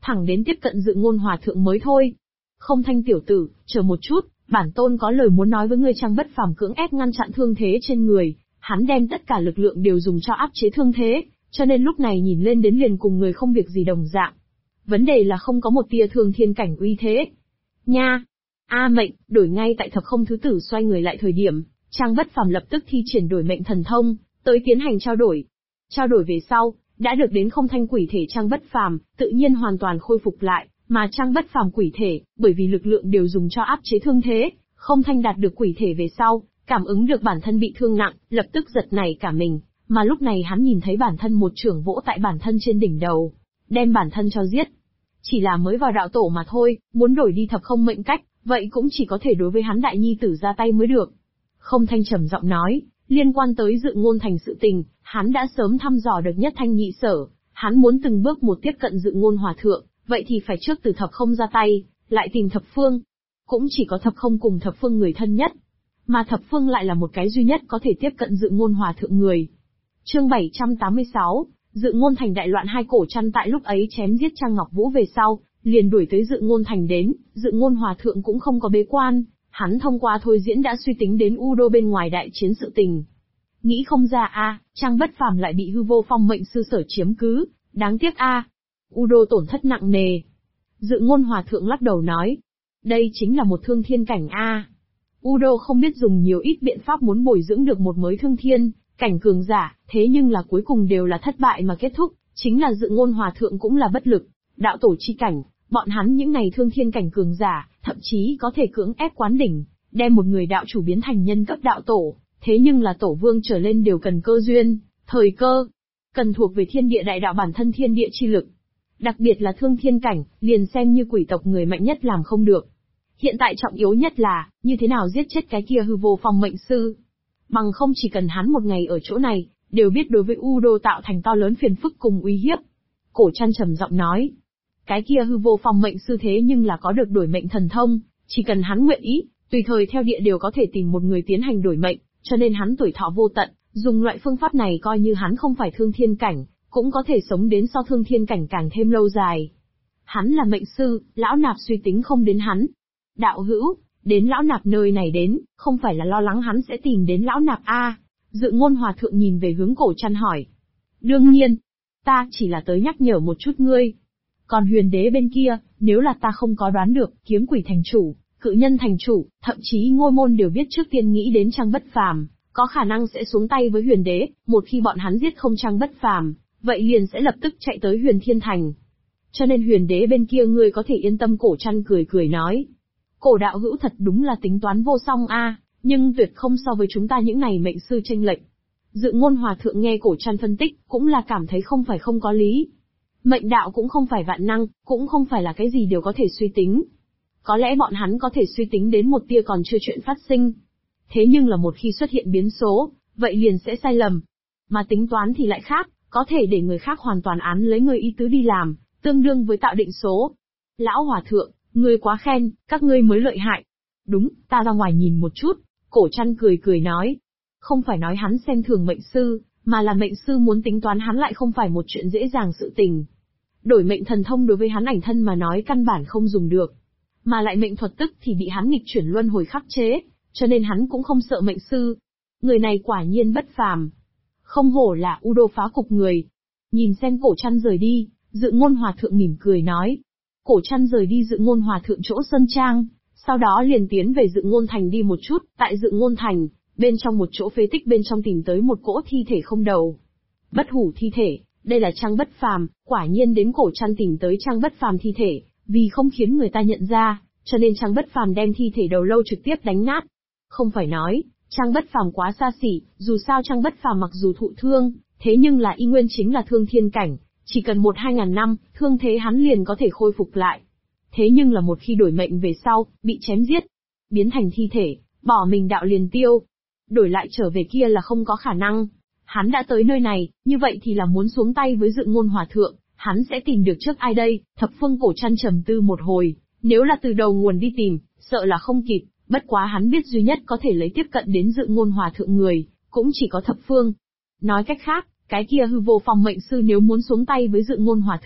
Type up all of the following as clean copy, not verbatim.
thẳng đến tiếp cận Dự Ngôn Hòa Thượng mới thôi. Không Thanh tiểu tử, chờ một chút, bản tôn có lời muốn nói với ngươi. Trang Bất Phàm cưỡng ép ngăn chặn thương thế trên người, hắn đem tất cả lực lượng đều dùng cho áp chế thương thế, cho nên lúc này nhìn lên đến liền cùng người không việc gì đồng dạng. Vấn đề là không có một tia thương thiên cảnh uy thế. Nha! A mệnh, đổi ngay tại Thập Không Thứ Tử xoay người lại thời điểm, Trang Bất Phàm lập tức thi triển đổi mệnh thần thông, tới tiến hành trao đổi. Trao đổi về sau, đã được đến không thanh quỷ thể Trang Bất Phàm, tự nhiên hoàn toàn khôi phục lại, mà Trang Bất Phàm quỷ thể, bởi vì lực lượng đều dùng cho áp chế thương thế, không thanh đạt được quỷ thể về sau, cảm ứng được bản thân bị thương nặng, lập tức giật nảy cả mình, mà lúc này hắn nhìn thấy bản thân một chưởng vỗ tại bản thân trên đỉnh đầu, đem bản thân cho giết. Chỉ là mới vào đạo tổ mà thôi, muốn đổi đi Thập Không mệnh cách, vậy cũng chỉ có thể đối với hắn đại nhi tử ra tay mới được. Không thanh trầm giọng nói, liên quan tới Dự Ngôn Thành sự tình, hắn đã sớm thăm dò được nhất thanh nhị sở, hắn muốn từng bước một tiếp cận Dự Ngôn Hòa Thượng, vậy thì phải trước từ Thập Không ra tay, lại tìm Thập Phương. Cũng chỉ có Thập Không cùng Thập Phương người thân nhất, mà Thập Phương lại là một cái duy nhất có thể tiếp cận Dự Ngôn Hòa Thượng người. Chương 786, Dự Ngôn Thành đại loạn. Hai cổ chăn tại lúc ấy chém giết Trang Ngọc Vũ về sau, liền đuổi tới Dự Ngôn Thành đến. Dự Ngôn Hòa Thượng cũng không có bế quan, hắn thông qua thôi diễn đã suy tính đến U Đô bên ngoài đại chiến sự tình. Nghĩ không ra a, Trang Bất Phàm lại bị Hư Vô Phong mệnh sư sở chiếm cứ, đáng tiếc a. U Đô tổn thất nặng nề. Dự Ngôn Hòa Thượng lắc đầu nói, đây chính là một thương thiên cảnh a. U Đô không biết dùng nhiều ít biện pháp muốn bồi dưỡng được một mới thương thiên cảnh cường giả, thế nhưng là cuối cùng đều là thất bại mà kết thúc, chính là Dự Ngôn Hòa Thượng cũng là bất lực. Đạo tổ chi cảnh, bọn hắn những này thương thiên cảnh cường giả, thậm chí có thể cưỡng ép quán đỉnh, đem một người đạo chủ biến thành nhân cấp đạo tổ, thế nhưng là tổ vương trở lên đều cần cơ duyên, thời cơ, cần thuộc về thiên địa đại đạo bản thân thiên địa chi lực. Đặc biệt là thương thiên cảnh, liền xem như quỷ tộc người mạnh nhất làm không được. Hiện tại trọng yếu nhất là, như thế nào giết chết cái kia Hư Vô Phong mệnh sư. Bằng không chỉ cần hắn một ngày ở chỗ này, đều biết đối với U Đô tạo thành to lớn phiền phức cùng uy hiếp. Cổ Trăn trầm giọng nói, cái kia Hư Vô Phong mệnh sư thế nhưng là có được đổi mệnh thần thông, chỉ cần hắn nguyện ý, tùy thời theo địa đều có thể tìm một người tiến hành đổi mệnh, cho nên hắn tuổi thọ vô tận, dùng loại phương pháp này coi như hắn không phải thương thiên cảnh, cũng có thể sống đến so thương thiên cảnh càng thêm lâu dài. Hắn là mệnh sư, lão nạp suy tính không đến hắn. Đạo hữu, đến lão nạp nơi này đến, không phải là lo lắng hắn sẽ tìm đến lão nạp a? Dự Ngôn Hòa Thượng nhìn về hướng Cổ Trăn hỏi. Đương nhiên, ta chỉ là tới nhắc nhở một chút ngươi. Còn Huyền Đế bên kia, nếu là ta không có đoán được, Kiếm Quỷ thành chủ, Cự Nhân thành chủ, thậm chí Ngôi Môn đều biết trước tiên nghĩ đến Trang Bất Phàm, có khả năng sẽ xuống tay với Huyền Đế, một khi bọn hắn giết không Trang Bất Phàm, vậy liền sẽ lập tức chạy tới Huyền Thiên Thành. Cho nên Huyền Đế bên kia ngươi có thể yên tâm. Cổ Trăn cười cười nói. Cổ đạo hữu thật đúng là tính toán vô song a, nhưng tuyệt không so với chúng ta những này mệnh sư chênh lệch. Dự Ngôn Hòa Thượng nghe Cổ Trăn phân tích, cũng là cảm thấy không phải không có lý. Mệnh đạo cũng không phải vạn năng, cũng không phải là cái gì đều có thể suy tính. Có lẽ bọn hắn có thể suy tính đến một tia còn chưa chuyện phát sinh. Thế nhưng là một khi xuất hiện biến số, vậy liền sẽ sai lầm. Mà tính toán thì lại khác, có thể để người khác hoàn toàn án lấy người ý tứ đi làm, tương đương với tạo định số. Lão Hòa Thượng, ngươi quá khen, các ngươi mới lợi hại. Đúng, ta ra ngoài nhìn một chút. Cổ Trăn cười cười nói. Không phải nói hắn xem thường mệnh sư, mà là mệnh sư muốn tính toán hắn lại không phải một chuyện dễ dàng sự tình. Đổi mệnh thần thông đối với hắn ảnh thân mà nói căn bản không dùng được. Mà lại mệnh thuật tức thì bị hắn nghịch chuyển luân hồi khắc chế, cho nên hắn cũng không sợ mệnh sư. Người này quả nhiên bất phàm. Không hổ là U Đô phá cục người. Nhìn xem Cổ Trăn rời đi, Dự Ngôn Hòa Thượng mỉm cười nói. Cổ Trăn rời đi Dự Ngôn Hòa Thượng chỗ Sơn Trang, sau đó liền tiến về Dự Ngôn Thành đi một chút. Tại Dự Ngôn Thành, bên trong một chỗ phế tích bên trong tìm tới một cỗ thi thể không đầu. Bất hủ thi thể, đây là Trang Bất Phàm. Quả nhiên đến Cổ Trăn tìm tới Trang Bất Phàm thi thể, vì không khiến người ta nhận ra, cho nên Trang Bất Phàm đem thi thể đầu lâu trực tiếp đánh nát. Không phải nói, Trang Bất Phàm quá xa xỉ, dù sao Trang Bất Phàm mặc dù thụ thương, thế nhưng là y nguyên chính là thương thiên cảnh, chỉ cần 1-2 ngàn năm, thương thế hắn liền có thể khôi phục lại. Thế nhưng là một khi đổi mệnh về sau, bị chém giết, biến thành thi thể, bỏ mình đạo liền tiêu. Đổi lại trở về kia là không có khả năng. Hắn đã tới nơi này, như vậy thì là muốn xuống tay với Dự Ngôn Hòa Thượng, hắn sẽ tìm được trước ai đây? Thập Phương Cổ Trăn trầm tư một hồi, nếu là từ đầu nguồn đi tìm, sợ là không kịp, bất quá hắn biết duy nhất có thể lấy tiếp cận đến Dự Ngôn Hòa Thượng người, cũng chỉ có Thập Phương. Nói cách khác, cái kia Hư Vô Phong mệnh sư nếu muốn xuống tay với Dự Ngôn Hòa Thượng,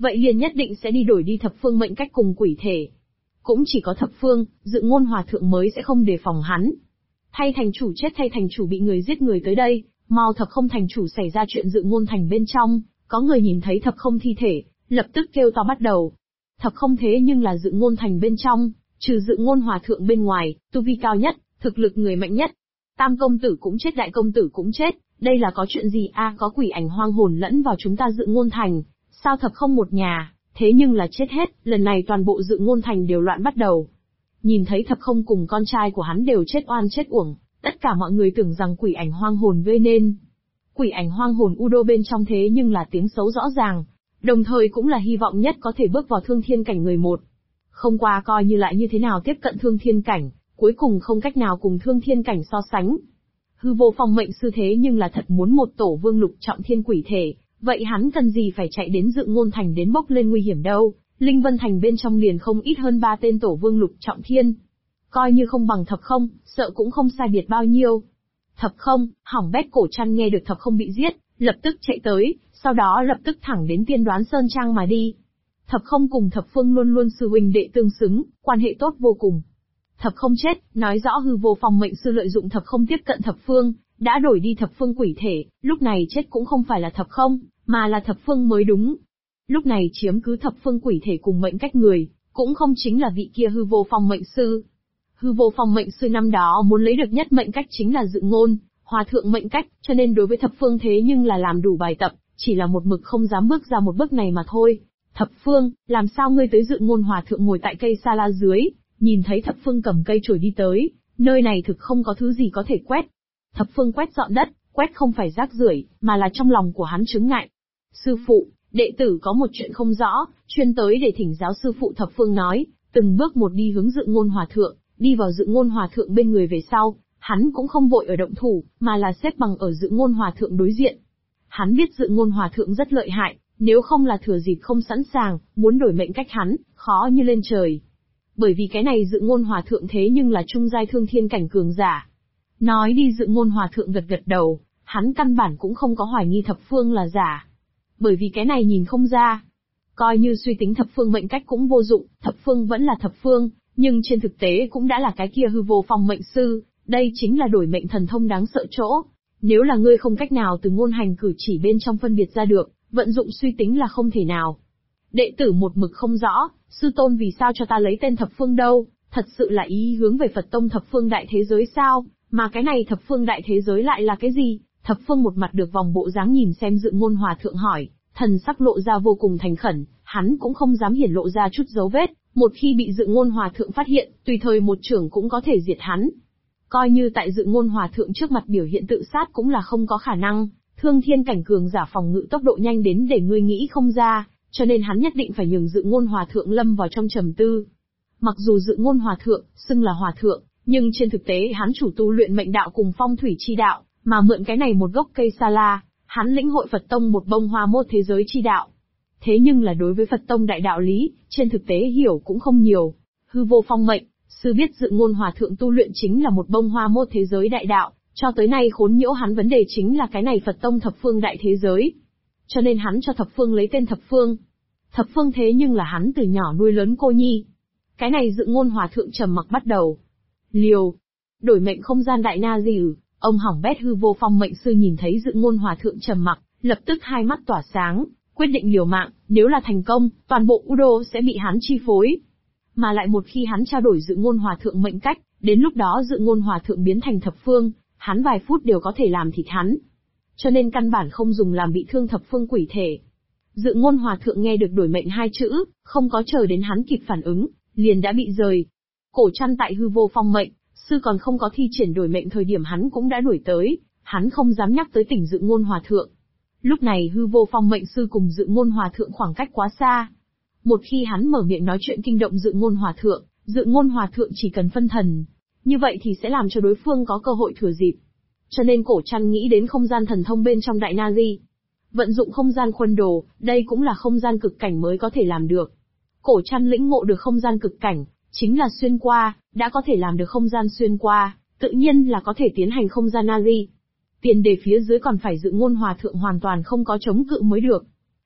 vậy liền nhất định sẽ đi đổi đi thập phương mệnh cách cùng quỷ thể. Cũng chỉ có thập phương, Dự Ngôn Hòa Thượng mới sẽ không đề phòng hắn. Thay thành chủ chết, thay thành chủ bị người giết người tới đây, mau Thập Không thành chủ xảy ra chuyện Dự Ngôn thành bên trong, có người nhìn thấy Thập Không thi thể, lập tức kêu to bắt đầu. Thập Không thế nhưng là Dự Ngôn thành bên trong, trừ Dự Ngôn Hòa Thượng bên ngoài, tu vi cao nhất, thực lực người mạnh nhất. Tam công tử cũng chết, đại công tử cũng chết, đây là có chuyện gì a? Có quỷ ảnh hoang hồn lẫn vào chúng ta Dự Ngôn thành, sao Thập Không một nhà, thế nhưng là chết hết, lần này toàn bộ Dự Ngôn thành đều loạn bắt đầu. Nhìn thấy Thập Không cùng con trai của hắn đều chết oan chết uổng, tất cả mọi người tưởng rằng quỷ ảnh hoang hồn gây nên. Quỷ ảnh hoang hồn Udo bên trong thế nhưng là tiếng xấu rõ ràng, đồng thời cũng là hy vọng nhất có thể bước vào thương thiên cảnh người một. Không qua coi như lại như thế nào tiếp cận thương thiên cảnh, cuối cùng không cách nào cùng thương thiên cảnh so sánh. Hư Vô Phong mệnh sư thế nhưng là thật muốn một tổ vương lục trọng thiên quỷ thể, vậy hắn cần gì phải chạy đến Dự Ngôn thành đến bốc lên nguy hiểm đâu, Linh Vân thành bên trong liền không ít hơn 3 tên tổ vương lục trọng thiên. Coi như không bằng Thập Không, sợ cũng không sai biệt bao nhiêu. Thập Không, hỏng bét Cổ Trăn nghe được Thập Không bị giết, lập tức chạy tới, sau đó lập tức thẳng đến Tiên Đoán Sơn Trang mà đi. Thập Không cùng Thập Phương luôn luôn sư huynh đệ tương xứng, quan hệ tốt vô cùng. Thập Không chết, nói rõ Hư Vô Phong mệnh sư lợi dụng Thập Không tiếp cận Thập Phương, đã đổi đi Thập Phương quỷ thể, lúc này chết cũng không phải là Thập Không, mà là Thập Phương mới đúng. Lúc này chiếm cứ Thập Phương quỷ thể cùng mệnh cách người, cũng không chính là vị kia Hư Vô Phong mệnh sư. Hư Vô Phong mệnh sư năm đó muốn lấy được nhất mệnh cách chính là Dự Ngôn Hòa Thượng mệnh cách, cho nên đối với Thập Phương thế nhưng là làm đủ bài tập, chỉ là một mực không dám bước ra một bước này mà thôi. Thập Phương, làm sao ngươi tới Dự Ngôn Hòa Thượng ngồi tại cây sa la dưới, nhìn thấy Thập Phương cầm cây chổi đi tới, nơi này thực không có thứ gì có thể quét. Thập Phương quét dọn đất, quét không phải rác rưởi, mà là trong lòng của hắn chướng ngại. Sư phụ, đệ tử có một chuyện không rõ, chuyên tới để thỉnh giáo sư phụ. Thập Phương nói, từng bước một đi hướng Dự Ngôn Hòa Thượng, đi vào Dự Ngôn Hòa Thượng bên người về sau, hắn cũng không vội ở động thủ, mà là xếp bằng ở Dự Ngôn Hòa Thượng đối diện. Hắn biết Dự Ngôn Hòa Thượng rất lợi hại, nếu không là thừa dịp không sẵn sàng, muốn đổi mệnh cách hắn, khó như lên trời. Bởi vì cái này Dự Ngôn Hòa Thượng thế nhưng là trung giai thương thiên cảnh cường giả. Nói đi, Dự Ngôn Hòa Thượng gật gật đầu, hắn căn bản cũng không có hoài nghi Thập Phương là giả. Bởi vì cái này nhìn không ra. Coi như suy tính Thập Phương mệnh cách cũng vô dụng, Thập Phương vẫn là Thập Phương, nhưng trên thực tế cũng đã là cái kia Hư Vô Phong mệnh sư, đây chính là đổi mệnh thần thông đáng sợ chỗ. Nếu là ngươi không cách nào từ ngôn hành cử chỉ bên trong phân biệt ra được, vận dụng suy tính là không thể nào. Đệ tử một mực không rõ, sư tôn vì sao cho ta lấy tên Thập Phương đâu, thật sự là ý hướng về Phật tông Thập Phương đại thế giới sao, mà cái này Thập Phương đại thế giới lại là cái gì? Thập Phương một mặt được vòng bộ dáng nhìn xem Dự Ngôn Hòa Thượng hỏi, thần sắc lộ ra vô cùng thành khẩn, hắn cũng không dám hiển lộ ra chút dấu vết, một khi bị Dự Ngôn Hòa Thượng phát hiện, tùy thời một chưởng cũng có thể diệt hắn. Coi như tại Dự Ngôn Hòa Thượng trước mặt biểu hiện tự sát cũng là không có khả năng, thương thiên cảnh cường giả phòng ngự tốc độ nhanh đến để ngươi nghĩ không ra, cho nên hắn nhất định phải nhường Dự Ngôn Hòa Thượng lâm vào trong trầm tư. Mặc dù Dự Ngôn Hòa Thượng xưng là Hòa Thượng, nhưng trên thực tế hắn chủ tu luyện mệnh đạo cùng phong thủy chi đạo, mà mượn cái này một gốc cây sa la, hắn lĩnh hội Phật tông một bông hoa mốt thế giới chi đạo. Thế nhưng là đối với Phật tông đại đạo lý, trên thực tế hiểu cũng không nhiều. Hư Vô Phong mệnh sư biết Dự Ngôn Hòa Thượng tu luyện chính là một bông hoa mốt thế giới đại đạo, cho tới nay khốn nhiễu hắn vấn đề chính là cái này Phật tông Thập Phương đại thế giới. Cho nên hắn cho Thập Phương lấy tên Thập Phương. Thập Phương thế nhưng là hắn từ nhỏ nuôi lớn cô nhi. Cái này Dự Ngôn Hòa Thượng trầm mặc bắt đầu. Liều. Đổi mệnh không gian đại na gì ông hỏng bét Hư Vô Phong mệnh sư nhìn thấy Dự Ngôn Hòa Thượng trầm mặc, lập tức hai mắt tỏa sáng, quyết định liều mạng, nếu là thành công, toàn bộ Udo sẽ bị hắn chi phối. Mà lại một khi hắn trao đổi Dự Ngôn Hòa Thượng mệnh cách, đến lúc đó Dự Ngôn Hòa Thượng biến thành Thập Phương, hắn vài phút đều có thể làm thịt hắn. Cho nên căn bản không dùng làm bị thương Thập Phương quỷ thể. Dự Ngôn Hòa Thượng nghe được đổi mệnh hai chữ, không có chờ đến hắn kịp phản ứng, liền đã bị rời. Cổ Trăn tại Hư Vô Phong mệnh sư còn không có thi triển đổi mệnh thời điểm hắn cũng đã đuổi tới, hắn không dám nhắc tới tỉnh Dự Ngôn Hòa Thượng. Lúc này Hư Vô Phong mệnh sư cùng Dự Ngôn Hòa Thượng khoảng cách quá xa. Một khi hắn mở miệng nói chuyện kinh động Dự Ngôn Hòa Thượng, Dự Ngôn Hòa Thượng chỉ cần phân thần, như vậy thì sẽ làm cho đối phương có cơ hội thừa dịp. Cho nên Cổ Trăn nghĩ đến không gian thần thông bên trong Đại Na Di. Vận dụng không gian khuân đồ, đây cũng là không gian cực cảnh mới có thể làm được. Cổ Trăn lĩnh ngộ được không gian cực cảnh, chính là xuyên qua, đã có thể làm được không gian xuyên qua, tự nhiên là có thể tiến hành không gian Na Di. Tiền đề phía dưới còn phải Dự Ngôn Hòa Thượng hoàn toàn không có chống cự mới được.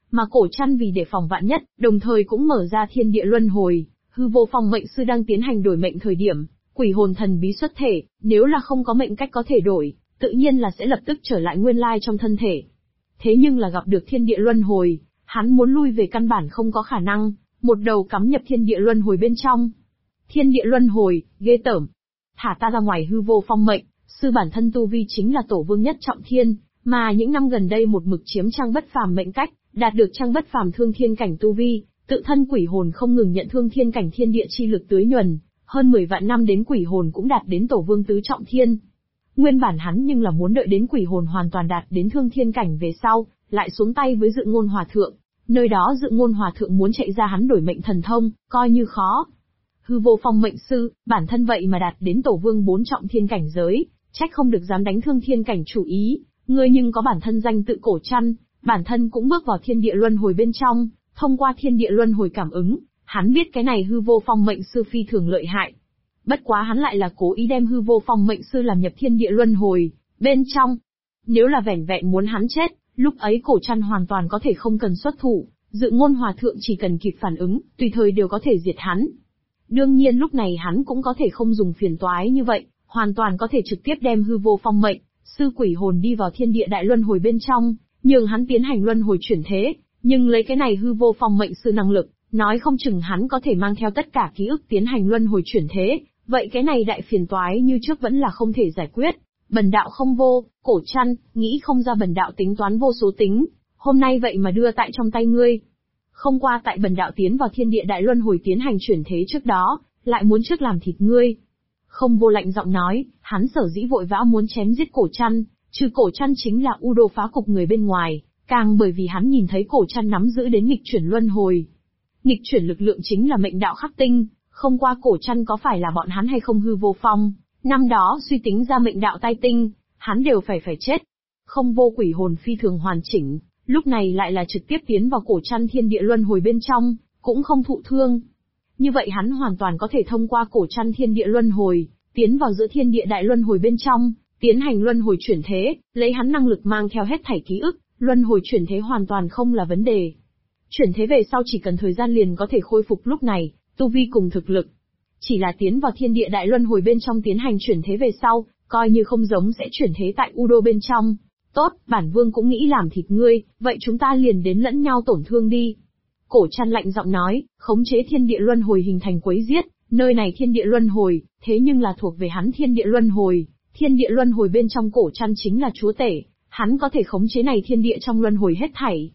Mà Cổ Trăn vì đề phòng vạn nhất, đồng thời cũng mở ra thiên địa luân hồi, hư vô phong mệnh sư đang tiến hành đổi mệnh thời điểm, quỷ hồn thần bí xuất thể, nếu là không có mệnh cách có thể đổi, tự nhiên là sẽ lập tức trở lại nguyên lai trong thân thể. Thế nhưng là gặp được thiên địa luân hồi, hắn muốn lui về căn bản không có khả năng, một đầu cắm nhập thiên địa luân hồi bên trong. Thiên địa luân hồi, ghê tởm. Thả ta ra ngoài hư vô phong mệnh, sư bản thân tu vi chính là tổ vương nhất trọng thiên, mà những năm gần đây một mực chiếm trang bất phàm mệnh cách, đạt được trang bất phàm thương thiên cảnh tu vi, tự thân quỷ hồn không ngừng nhận thương thiên cảnh thiên địa chi lực tưới nhuần, hơn 10 vạn năm đến quỷ hồn cũng đạt đến tổ vương tứ trọng thiên. Nguyên bản hắn nhưng là muốn đợi đến quỷ hồn hoàn toàn đạt đến thương thiên cảnh về sau, lại xuống tay với Dự Ngôn Hòa Thượng. Nơi đó Dự Ngôn Hòa Thượng muốn chạy ra hắn đổi mệnh thần thông, coi như khó. Hư vô phong mệnh sư, bản thân vậy mà đạt đến tổ vương 4 trọng thiên cảnh giới, trách không được dám đánh thương thiên cảnh chủ ý, ngươi nhưng có bản thân danh tự Cổ Trăn, bản thân cũng bước vào thiên địa luân hồi bên trong, thông qua thiên địa luân hồi cảm ứng, hắn biết cái này hư vô phong mệnh sư phi thường lợi hại. Bất quá hắn lại là cố ý đem hư vô phong mệnh sư làm nhập thiên địa luân hồi bên trong. Nếu là vẻn vẹn muốn hắn chết, lúc ấy Cổ Trăn hoàn toàn có thể không cần xuất thủ, Dự Ngôn Hòa Thượng chỉ cần kịp phản ứng, tùy thời đều có thể diệt hắn. Đương nhiên lúc này hắn cũng có thể không dùng phiền toái như vậy, hoàn toàn có thể trực tiếp đem hư vô phong mệnh sư quỷ hồn đi vào thiên địa đại luân hồi bên trong, nhường hắn tiến hành luân hồi chuyển thế, nhưng lấy cái này hư vô phong mệnh sư năng lực, nói không chừng hắn có thể mang theo tất cả ký ức tiến hành luân hồi chuyển thế, vậy cái này đại phiền toái như trước vẫn là không thể giải quyết. Bần đạo không vô, Cổ Trăn, nghĩ không ra bần đạo tính toán vô số tính, hôm nay vậy mà đưa tại trong tay ngươi. Không qua tại bần đạo tiến vào thiên địa đại luân hồi tiến hành chuyển thế trước đó, lại muốn trước làm thịt ngươi. Không vô lạnh giọng nói, hắn sở dĩ vội vã muốn chém giết Cổ Trăn, trừ Cổ Trăn chính là U Đô phá cục người bên ngoài, càng bởi vì hắn nhìn thấy Cổ Trăn nắm giữ đến nghịch chuyển luân hồi. Nghịch chuyển lực lượng chính là mệnh đạo khắc tinh, không qua Cổ Trăn có phải là bọn hắn hay không hư vô phong, năm đó suy tính ra mệnh đạo tai tinh, hắn đều phải chết. Không vô quỷ hồn phi thường hoàn chỉnh, lúc này lại là trực tiếp tiến vào Cổ Trăn thiên địa luân hồi bên trong, cũng không thụ thương. Như vậy hắn hoàn toàn có thể thông qua Cổ Trăn thiên địa luân hồi, tiến vào giữa thiên địa đại luân hồi bên trong, tiến hành luân hồi chuyển thế, lấy hắn năng lực mang theo hết thảy ký ức, luân hồi chuyển thế hoàn toàn không là vấn đề. Chuyển thế về sau chỉ cần thời gian liền có thể khôi phục lúc này, tu vi cùng thực lực. Chỉ là tiến vào thiên địa đại luân hồi bên trong tiến hành chuyển thế về sau, coi như không giống sẽ chuyển thế tại U Đô bên trong. Tốt, bản vương cũng nghĩ làm thịt ngươi, vậy chúng ta liền đến lẫn nhau tổn thương đi. Cổ Trăn lạnh giọng nói, khống chế thiên địa luân hồi hình thành quấy giết, nơi này thiên địa luân hồi, thế nhưng là thuộc về hắn thiên địa luân hồi. Thiên địa luân hồi bên trong Cổ Trăn chính là chúa tể, hắn có thể khống chế này thiên địa trong luân hồi hết thảy.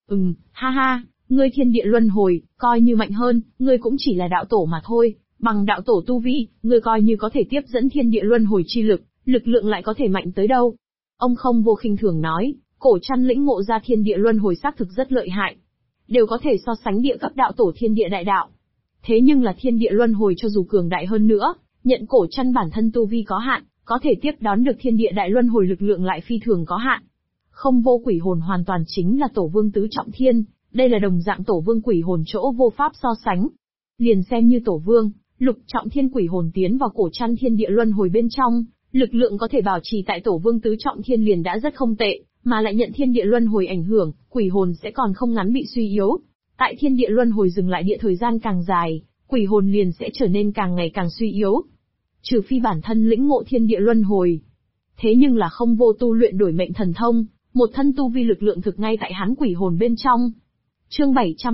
Ha ha, ngươi thiên địa luân hồi, coi như mạnh hơn, ngươi cũng chỉ là đạo tổ mà thôi, bằng đạo tổ tu vi, ngươi coi như có thể tiếp dẫn thiên địa luân hồi chi lực, lực lượng lại có thể mạnh tới đâu. Ông không vô khinh thường nói, Cổ Trăn lĩnh ngộ ra thiên địa luân hồi xác thực rất lợi hại, đều có thể so sánh địa cấp đạo tổ thiên địa đại đạo. Thế nhưng là thiên địa luân hồi cho dù cường đại hơn nữa, nhận Cổ Trăn bản thân tu vi có hạn, có thể tiếp đón được thiên địa đại luân hồi lực lượng lại phi thường có hạn. Không vô quỷ hồn hoàn toàn chính là tổ vương tứ trọng thiên, đây là đồng dạng tổ vương quỷ hồn chỗ vô pháp so sánh. Liền xem như tổ vương, lục trọng thiên quỷ hồn tiến vào Cổ Trăn thiên địa luân hồi bên trong, lực lượng có thể bảo trì tại tổ vương tứ trọng thiên liền đã rất không tệ, mà lại nhận thiên địa luân hồi ảnh hưởng, quỷ hồn sẽ còn không ngắn bị suy yếu. Tại thiên địa luân hồi dừng lại địa thời gian càng dài, quỷ hồn liền sẽ trở nên càng ngày càng suy yếu. Trừ phi bản thân lĩnh ngộ thiên địa luân hồi. Thế nhưng là không vô tu luyện đổi mệnh thần thông, một thân tu vi lực lượng thực ngay tại hắn quỷ hồn bên trong. Chương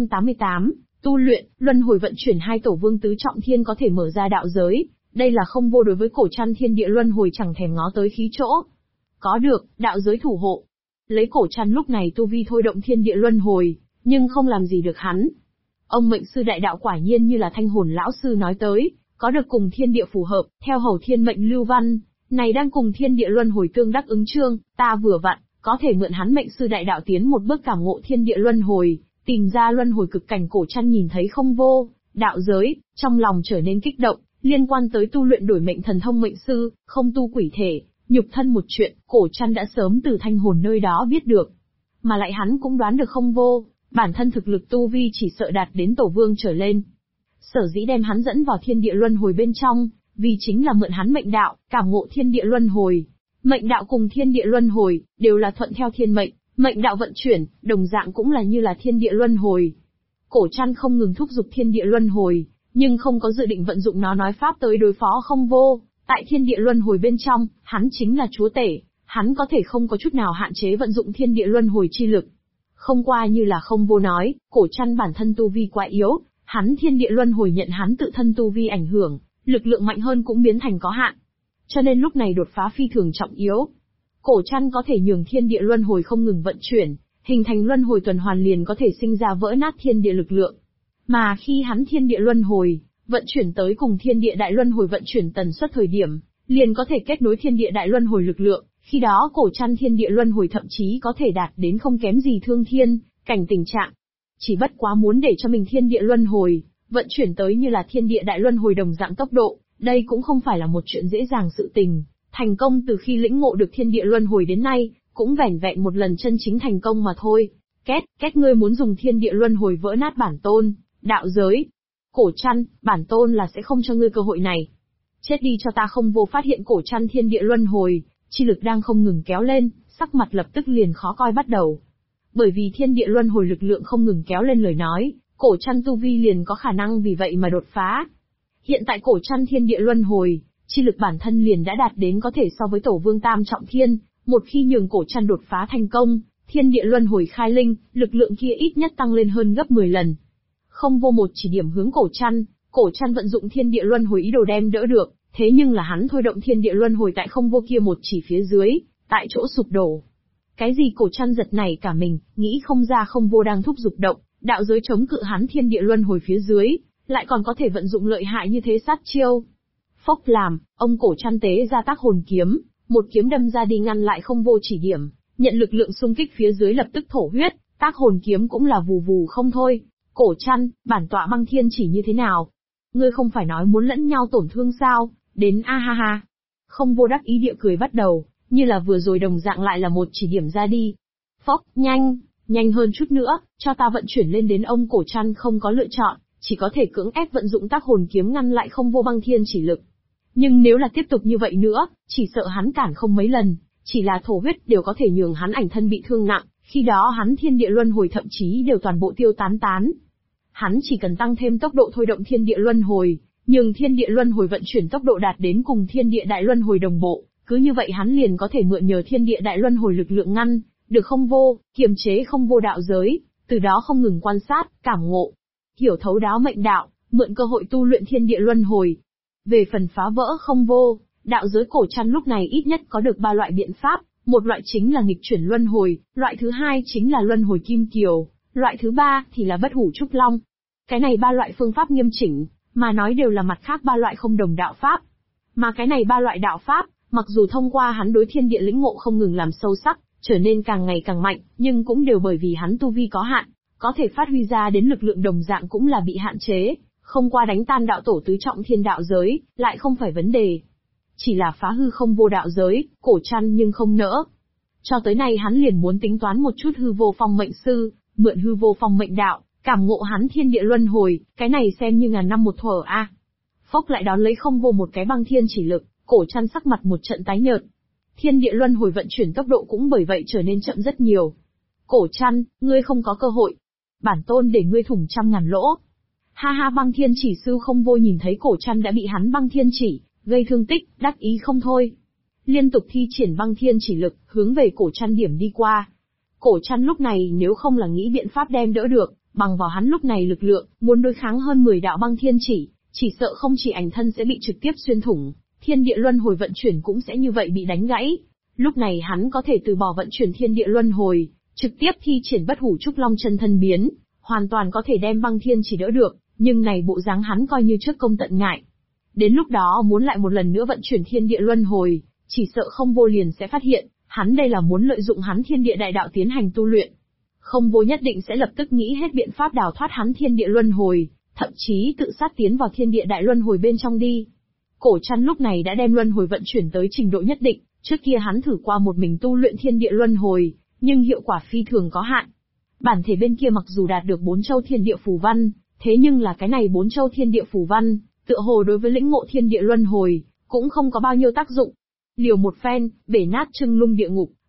788, tu luyện, luân hồi vận chuyển hai tổ vương tứ trọng thiên có thể mở ra đạo giới, đây là không vô đối với Cổ Trăn thiên địa luân hồi chẳng thèm ngó tới khí chỗ. Có được, đạo giới thủ hộ. Lấy Cổ Trăn lúc này tu vi thôi động thiên địa luân hồi, nhưng không làm gì được hắn. Ông mệnh sư đại đạo quả nhiên như là Thanh Hồn lão sư nói tới, có được cùng thiên địa phù hợp, theo hầu thiên mệnh lưu văn, này đang cùng thiên địa luân hồi tương đắc ứng chương, ta vừa vặn, có thể mượn hắn mệnh sư đại đạo tiến một bước cảm ngộ thiên địa luân hồi, tìm ra luân hồi cực cảnh. Cổ Trăn nhìn thấy không vô, đạo giới, trong lòng trở nên kích động, liên quan tới tu luyện đổi mệnh thần thông mệnh sư, không tu quỷ thể, nhục thân một chuyện, Cổ Trăn đã sớm từ Thanh Hồn nơi đó biết được. Mà lại hắn cũng đoán được không vô, bản thân thực lực tu vi chỉ sợ đạt đến tổ vương trở lên. Sở dĩ đem hắn dẫn vào thiên địa luân hồi bên trong, vì chính là mượn hắn mệnh đạo, cảm ngộ thiên địa luân hồi. Mệnh đạo cùng thiên địa luân hồi, đều là thuận theo thiên mệnh, Mệnh đạo vận chuyển, đồng dạng cũng là như là thiên địa luân hồi. Cổ Trăn không ngừng thúc giục thiên địa luân hồi, nhưng không có dự định vận dụng nó nói pháp tới đối phó Không Vô. Tại thiên địa luân hồi bên trong, hắn chính là chúa tể, hắn có thể không có chút nào hạn chế vận dụng thiên địa luân hồi chi lực. Không qua như là Không Vô nói, Cổ Trăn bản thân tu vi quá yếu, hắn thiên địa luân hồi nhận hắn tự thân tu vi ảnh hưởng, lực lượng mạnh hơn cũng biến thành có hạn. Cho nên lúc này đột phá phi thường trọng yếu. Cổ Trăn có thể nhường thiên địa luân hồi không ngừng vận chuyển, hình thành luân hồi tuần hoàn liền có thể sinh ra vỡ nát thiên địa lực lượng. Mà khi hắn thiên địa luân hồi, vận chuyển tới cùng thiên địa đại luân hồi vận chuyển tần suất thời điểm, liền có thể kết nối thiên địa đại luân hồi lực lượng, khi đó Cổ Trăn thiên địa luân hồi thậm chí có thể đạt đến không kém gì thương thiên, cảnh tình trạng. Chỉ bất quá muốn để cho mình thiên địa luân hồi, vận chuyển tới như là thiên địa đại luân hồi đồng dạng tốc độ, đây cũng không phải là một chuyện dễ dàng sự tình. Thành công từ khi lĩnh ngộ được thiên địa luân hồi đến nay, cũng vẻn vẹn một lần chân chính thành công mà thôi. Két ngươi muốn dùng thiên địa luân hồi vỡ nát bản tôn, đạo giới. Cổ Trăn, bản tôn là sẽ không cho ngươi cơ hội này. Chết đi cho ta. Không Vô phát hiện Cổ Trăn thiên địa luân hồi, chi lực đang không ngừng kéo lên, sắc mặt lập tức liền khó coi bắt đầu. Bởi vì thiên địa luân hồi lực lượng không ngừng kéo lên lời nói, Cổ Trăn tu vi liền có khả năng vì vậy mà đột phá. Hiện tại Cổ Trăn thiên địa luân hồi, chi lực bản thân liền đã đạt đến có thể so với Tổ Vương Tam Trọng Thiên, một khi nhường Cổ Trăn đột phá thành công, thiên địa luân hồi khai linh, lực lượng kia ít nhất tăng lên hơn gấp 10 lần. Không Vô một chỉ điểm hướng Cổ Trăn vận dụng thiên địa luân hồi ý đồ đem đỡ được, thế nhưng là hắn thôi động thiên địa luân hồi tại Không Vô kia một chỉ phía dưới, tại chỗ sụp đổ. Cái gì? Cổ Trăn giật nảy cả mình, nghĩ không ra Không Vô đang thúc giục động, đạo giới chống cự hắn thiên địa luân hồi phía dưới, lại còn có thể vận dụng lợi hại như thế sát chiêu. Phốc làm, ông Cổ Trăn tế ra tác hồn kiếm, một kiếm đâm ra đi ngăn lại Không Vô chỉ điểm, nhận lực lượng xung kích phía dưới lập tức thổ huyết, tác hồn kiếm cũng là vù vù không thôi. Cổ Trăn, bản tọa băng thiên chỉ như thế nào? Ngươi không phải nói muốn lẫn nhau tổn thương sao? Đến a ha ha. Không Vô đắc ý địa cười bắt đầu, như là vừa rồi đồng dạng lại là một chỉ điểm ra đi. Phốc, nhanh hơn chút nữa, cho ta vận chuyển lên. Đến ông Cổ Trăn không có lựa chọn, chỉ có thể cưỡng ép vận dụng tác hồn kiếm ngăn lại Không Vô băng thiên chỉ lực. Nhưng nếu là tiếp tục như vậy nữa, chỉ sợ hắn cản không mấy lần, chỉ là thổ huyết đều có thể nhường hắn ảnh thân bị thương nặng, khi đó hắn thiên địa luân hồi thậm chí đều toàn bộ tiêu tán. Hắn chỉ cần tăng thêm tốc độ thôi động thiên địa luân hồi, nhường thiên địa luân hồi vận chuyển tốc độ đạt đến cùng thiên địa đại luân hồi đồng bộ, cứ như vậy hắn liền có thể mượn nhờ thiên địa đại luân hồi lực lượng ngăn được Không Vô, kiềm chế Không Vô đạo giới, từ đó không ngừng quan sát, cảm ngộ, hiểu thấu đáo mệnh đạo, mượn cơ hội tu luyện thiên địa luân hồi. Về phần phá vỡ Không Vô, đạo giới Cổ Trăn lúc này ít nhất có được 3 loại biện pháp, một loại chính là nghịch chuyển luân hồi, loại thứ hai chính là luân hồi kim kiều, loại thứ ba thì là bất hủ trúc long. Cái này 3 loại phương pháp nghiêm chỉnh, mà nói đều là mặt khác 3 loại không đồng đạo pháp. Mà cái này 3 loại đạo pháp, mặc dù thông qua hắn đối thiên địa lĩnh ngộ không ngừng làm sâu sắc, trở nên càng ngày càng mạnh, nhưng cũng đều bởi vì hắn tu vi có hạn, có thể phát huy ra đến lực lượng đồng dạng cũng là bị hạn chế, không qua đánh tan đạo tổ tứ trọng thiên đạo giới, lại không phải vấn đề. Chỉ là phá hư Không Vô đạo giới, Cổ Trăn nhưng không nỡ. Cho tới nay hắn liền muốn tính toán một chút hư vô phong mệnh sư, mượn hư vô phong mệnh đạo, cảm ngộ hắn thiên địa luân hồi, cái này xem như ngàn năm một thuở a. Phốc lại đón lấy Không Vô một cái băng thiên chỉ lực, Cổ Trăn sắc mặt một trận tái nhợt. Thiên địa luân hồi vận chuyển tốc độ cũng bởi vậy trở nên chậm rất nhiều. Cổ Trăn, ngươi không có cơ hội. Bản tôn để ngươi thủng trăm ngàn lỗ. Ha ha, băng thiên chỉ sư Không Vô nhìn thấy Cổ Trăn đã bị hắn băng thiên chỉ gây thương tích, đắc ý không thôi. Liên tục thi triển băng thiên chỉ lực, hướng về Cổ Trăn điểm đi qua. Cổ Trăn lúc này nếu không là nghĩ biện pháp đem đỡ được, bằng vào hắn lúc này lực lượng, muốn đối kháng hơn 10 đạo băng thiên chỉ sợ không chỉ ảnh thân sẽ bị trực tiếp xuyên thủng, thiên địa luân hồi vận chuyển cũng sẽ như vậy bị đánh gãy. Lúc này hắn có thể từ bỏ vận chuyển thiên địa luân hồi, trực tiếp thi triển bất hủ trúc long chân thân biến, hoàn toàn có thể đem băng thiên chỉ đỡ được, nhưng này bộ dáng hắn coi như trước công tận ngại. Đến lúc đó muốn lại một lần nữa vận chuyển thiên địa luân hồi, chỉ sợ Không Vô liền sẽ phát hiện, hắn đây là muốn lợi dụng hắn thiên địa đại đạo tiến hành tu luyện. Không Vô nhất định sẽ lập tức nghĩ hết biện pháp đào thoát hắn thiên địa luân hồi, thậm chí tự sát tiến vào thiên địa đại luân hồi bên trong đi. Cổ Trăn lúc này đã đem luân hồi vận chuyển tới trình độ nhất định, trước kia hắn thử qua một mình tu luyện thiên địa luân hồi, nhưng hiệu quả phi thường có hạn. Bản thể bên kia mặc dù đạt được 4 châu thiên địa phù văn, thế nhưng là cái này 4 châu thiên địa phù văn, tựa hồ đối với lĩnh ngộ thiên địa luân hồi, cũng không có bao nhiêu tác dụng. Liều một phen, bể nát trưng lung địa ngục,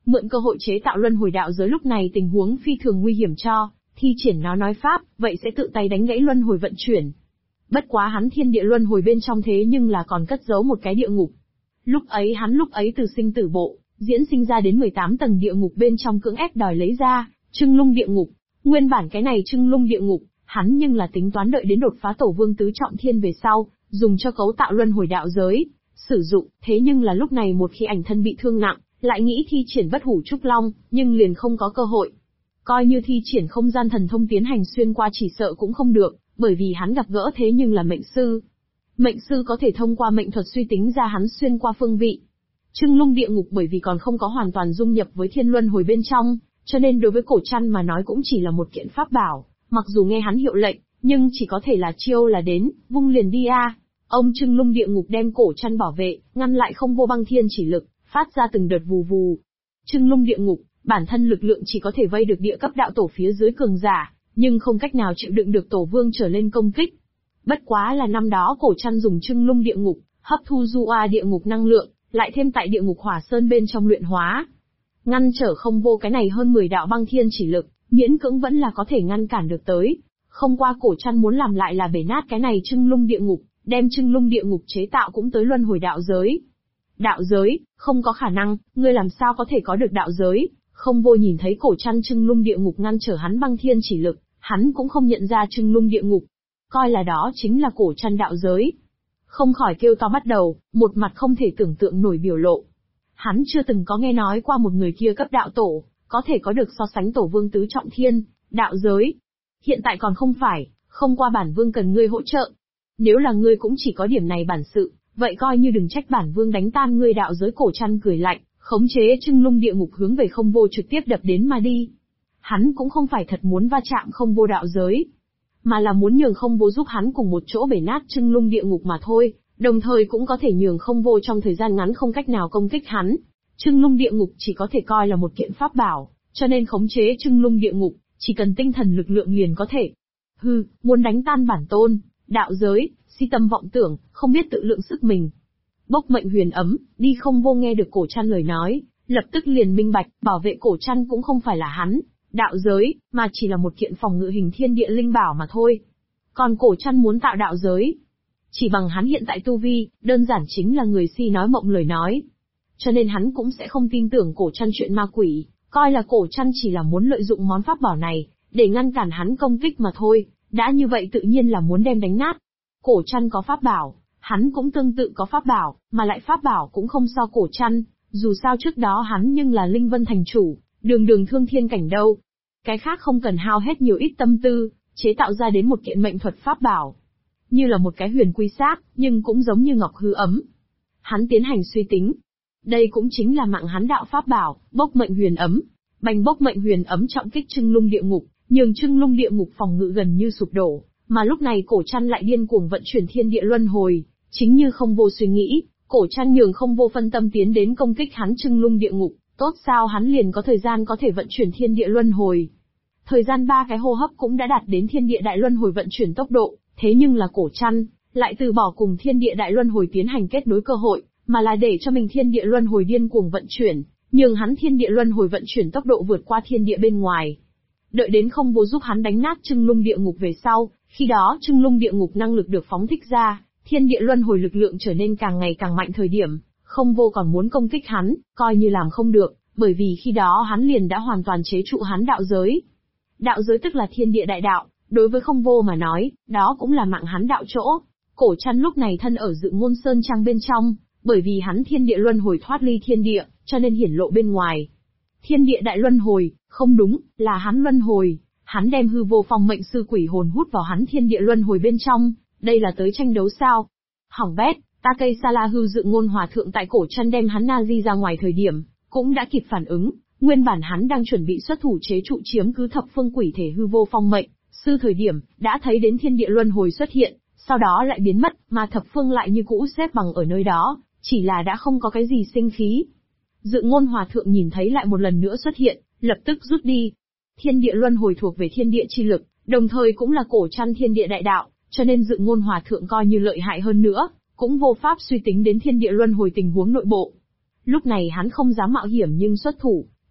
mượn cơ hội chế tạo luân hồi đạo giới lúc này tình huống phi thường nguy hiểm cho, thi triển nó nói pháp, vậy sẽ tự tay đánh gãy luân hồi vận chuyển. Bất quá hắn thiên địa luân hồi bên trong thế nhưng là còn cất giấu một cái địa ngục. Lúc ấy từ sinh tử bộ, diễn sinh ra đến 18 tầng địa ngục bên trong cưỡng ép đòi lấy ra, Trưng Lung địa ngục. Nguyên bản cái này Trưng Lung địa ngục, hắn nhưng là tính toán đợi đến đột phá tổ vương tứ trọng thiên về sau, dùng cho cấu tạo luân hồi đạo giới, sử dụng, thế nhưng là lúc này một khi ảnh thân bị thương nặng, lại nghĩ thi triển bất hủ trúc long, nhưng liền không có cơ hội. Coi như thi triển không gian thần thông tiến hành xuyên qua chỉ sợ cũng không được, bởi vì hắn gặp gỡ thế nhưng là mệnh sư. Mệnh sư có thể thông qua mệnh thuật suy tính ra hắn xuyên qua phương vị. Trưng Lung địa ngục bởi vì còn không có hoàn toàn dung nhập với thiên luân hồi bên trong, cho nên đối với Cổ Trăn mà nói cũng chỉ là một kiện pháp bảo, mặc dù nghe hắn hiệu lệnh, nhưng chỉ có thể là chiêu là đến, vung liền đi a. Ông Trưng Lung địa ngục đem Cổ Trăn bảo vệ, ngăn lại không vô băng thiên chỉ lực, phát ra từng đợt vù vù. Trưng Lung địa ngục, bản thân lực lượng chỉ có thể vây được địa cấp đạo tổ phía dưới cường giả, nhưng không cách nào chịu đựng được tổ vương trở lên công kích. Bất quá là năm đó Cổ Trăn dùng Trưng Lung địa ngục, hấp thu du a địa ngục năng lượng, lại thêm tại địa ngục hỏa sơn bên trong luyện hóa. Ngăn trở không vô cái này hơn 10 đạo băng thiên chỉ lực, miễn cưỡng vẫn là có thể ngăn cản được tới. Không qua Cổ Trăn muốn làm lại là bể nát cái này Trưng Lung địa ngục, đem Trưng Lung địa ngục chế tạo cũng tới luân hồi đạo giới. Đạo giới, không có khả năng, ngươi làm sao có thể có được đạo giới? Không vô nhìn thấy Cổ Trăn Trưng Lung địa ngục ngăn trở hắn băng thiên chỉ lực, hắn cũng không nhận ra Trưng Lung địa ngục, coi là đó chính là Cổ Trăn đạo giới. Không khỏi kêu to bắt đầu, một mặt không thể tưởng tượng nổi biểu lộ. Hắn chưa từng có nghe nói qua một người kia cấp đạo tổ, có thể có được so sánh tổ vương tứ trọng thiên, đạo giới. Hiện tại còn không phải, không qua bản vương cần ngươi hỗ trợ. Nếu là ngươi cũng chỉ có điểm này bản sự, vậy coi như đừng trách bản vương đánh tan ngươi đạo giới. Cổ Trăn cười lạnh, khống chế Trưng Lung địa ngục hướng về không vô trực tiếp đập đến mà đi. Hắn cũng không phải thật muốn va chạm không vô đạo giới, mà là muốn nhường không vô giúp hắn cùng một chỗ bể nát Trưng Lung địa ngục mà thôi, đồng thời cũng có thể nhường không vô trong thời gian ngắn không cách nào công kích hắn. Trưng Lung địa ngục chỉ có thể coi là một kiện pháp bảo, cho nên khống chế Trưng Lung địa ngục, chỉ cần tinh thần lực lượng liền có thể. Hừ, muốn đánh tan bản tôn, đạo giới, si tâm vọng tưởng, không biết tự lượng sức mình. Bốc mệnh huyền ấm, đi. Không vô nghe được Cổ Trăn lời nói, lập tức liền minh bạch, bảo vệ Cổ Trăn cũng không phải là hắn, đạo giới, mà chỉ là một kiện phòng ngự hình thiên địa linh bảo mà thôi. Còn Cổ Trăn muốn tạo đạo giới, chỉ bằng hắn hiện tại tu vi, đơn giản chính là người si nói mộng lời nói. Cho nên hắn cũng sẽ không tin tưởng Cổ Trăn chuyện ma quỷ, coi là Cổ Trăn chỉ là muốn lợi dụng món pháp bảo này, để ngăn cản hắn công kích mà thôi, đã như vậy tự nhiên là muốn đem đánh nát. Cổ Trăn có pháp bảo, hắn cũng tương tự có pháp bảo, mà lại pháp bảo cũng không so Cổ Trăn, dù sao trước đó hắn nhưng là Linh Vân thành chủ, đường đường thương thiên cảnh đâu. Cái khác không cần hao hết nhiều ít tâm tư, chế tạo ra đến một kiện mệnh thuật pháp bảo. Như là một cái huyền quy xác, nhưng cũng giống như ngọc hư ấm. Hắn tiến hành suy tính. Đây cũng chính là mạng hắn đạo pháp bảo, bốc mệnh huyền ấm. Bành bốc mệnh huyền ấm trọng kích Trưng Lung địa ngục, nhường Trưng Lung địa ngục phòng ngự gần như sụp đổ, mà lúc này Cổ Trăn lại điên cuồng vận chuyển thiên địa luân hồi, chính như không vô suy nghĩ, Cổ Trăn nhường không vô phân tâm tiến đến công kích hắn Trưng Lung địa ngục, tốt sao hắn liền có thời gian có thể vận chuyển thiên địa luân hồi. Thời gian 3 cái hô hấp cũng đã đạt đến thiên địa đại luân hồi vận chuyển tốc độ, thế nhưng là Cổ Trăn lại từ bỏ cùng thiên địa đại luân hồi tiến hành kết nối cơ hội, mà là để cho mình thiên địa luân hồi điên cuồng vận chuyển, nhường hắn thiên địa luân hồi vận chuyển tốc độ vượt qua thiên địa bên ngoài. Đợi đến không vô giúp hắn đánh nát Trưng Lung địa ngục về sau, khi đó Trưng Lung địa ngục năng lực được phóng thích ra, thiên địa luân hồi lực lượng trở nên càng ngày càng mạnh thời điểm, không vô còn muốn công kích hắn, coi như làm không được, bởi vì khi đó hắn liền đã hoàn toàn chế trụ hắn đạo giới. Đạo giới tức là thiên địa đại đạo, đối với không vô mà nói, đó cũng là mạng hắn đạo chỗ. Cổ Trăn lúc này thân ở Dự Ngôn Sơn Trang bên trong, bởi vì hắn thiên địa luân hồi thoát ly thiên địa, cho nên hiển lộ bên ngoài. Thiên địa đại luân hồi, không đúng, là hắn luân hồi, hắn đem hư vô phong mệnh sư quỷ hồn hút vào hắn thiên địa luân hồi bên trong, đây là tới tranh đấu sao? Hỏng bét, ta cây sa la hư Dự Ngôn hòa thượng tại Cổ Trăn đem hắn na di ra ngoài thời điểm, cũng đã kịp phản ứng, nguyên bản hắn đang chuẩn bị xuất thủ chế trụ chiếm cứ thập phương quỷ thể hư vô phong mệnh sư thời điểm, đã thấy đến thiên địa luân hồi xuất hiện, sau đó lại biến mất, mà thập phương lại như cũ xếp bằng ở nơi đó, chỉ là đã không có cái gì sinh khí. Dự Ngôn hòa thượng nhìn thấy lại một lần nữa xuất hiện, lập tức rút đi. Thiên địa luân hồi thuộc về thiên địa chi lực, đồng thời cũng là Cổ Trăn thiên địa đại đạo, cho nên Dự Ngôn hòa thượng coi như lợi hại hơn nữa, cũng vô pháp suy tính đến thiên địa luân hồi tình huống nội bộ. Lúc này hắn không dám mạo hiểm nhưng xuất thủ,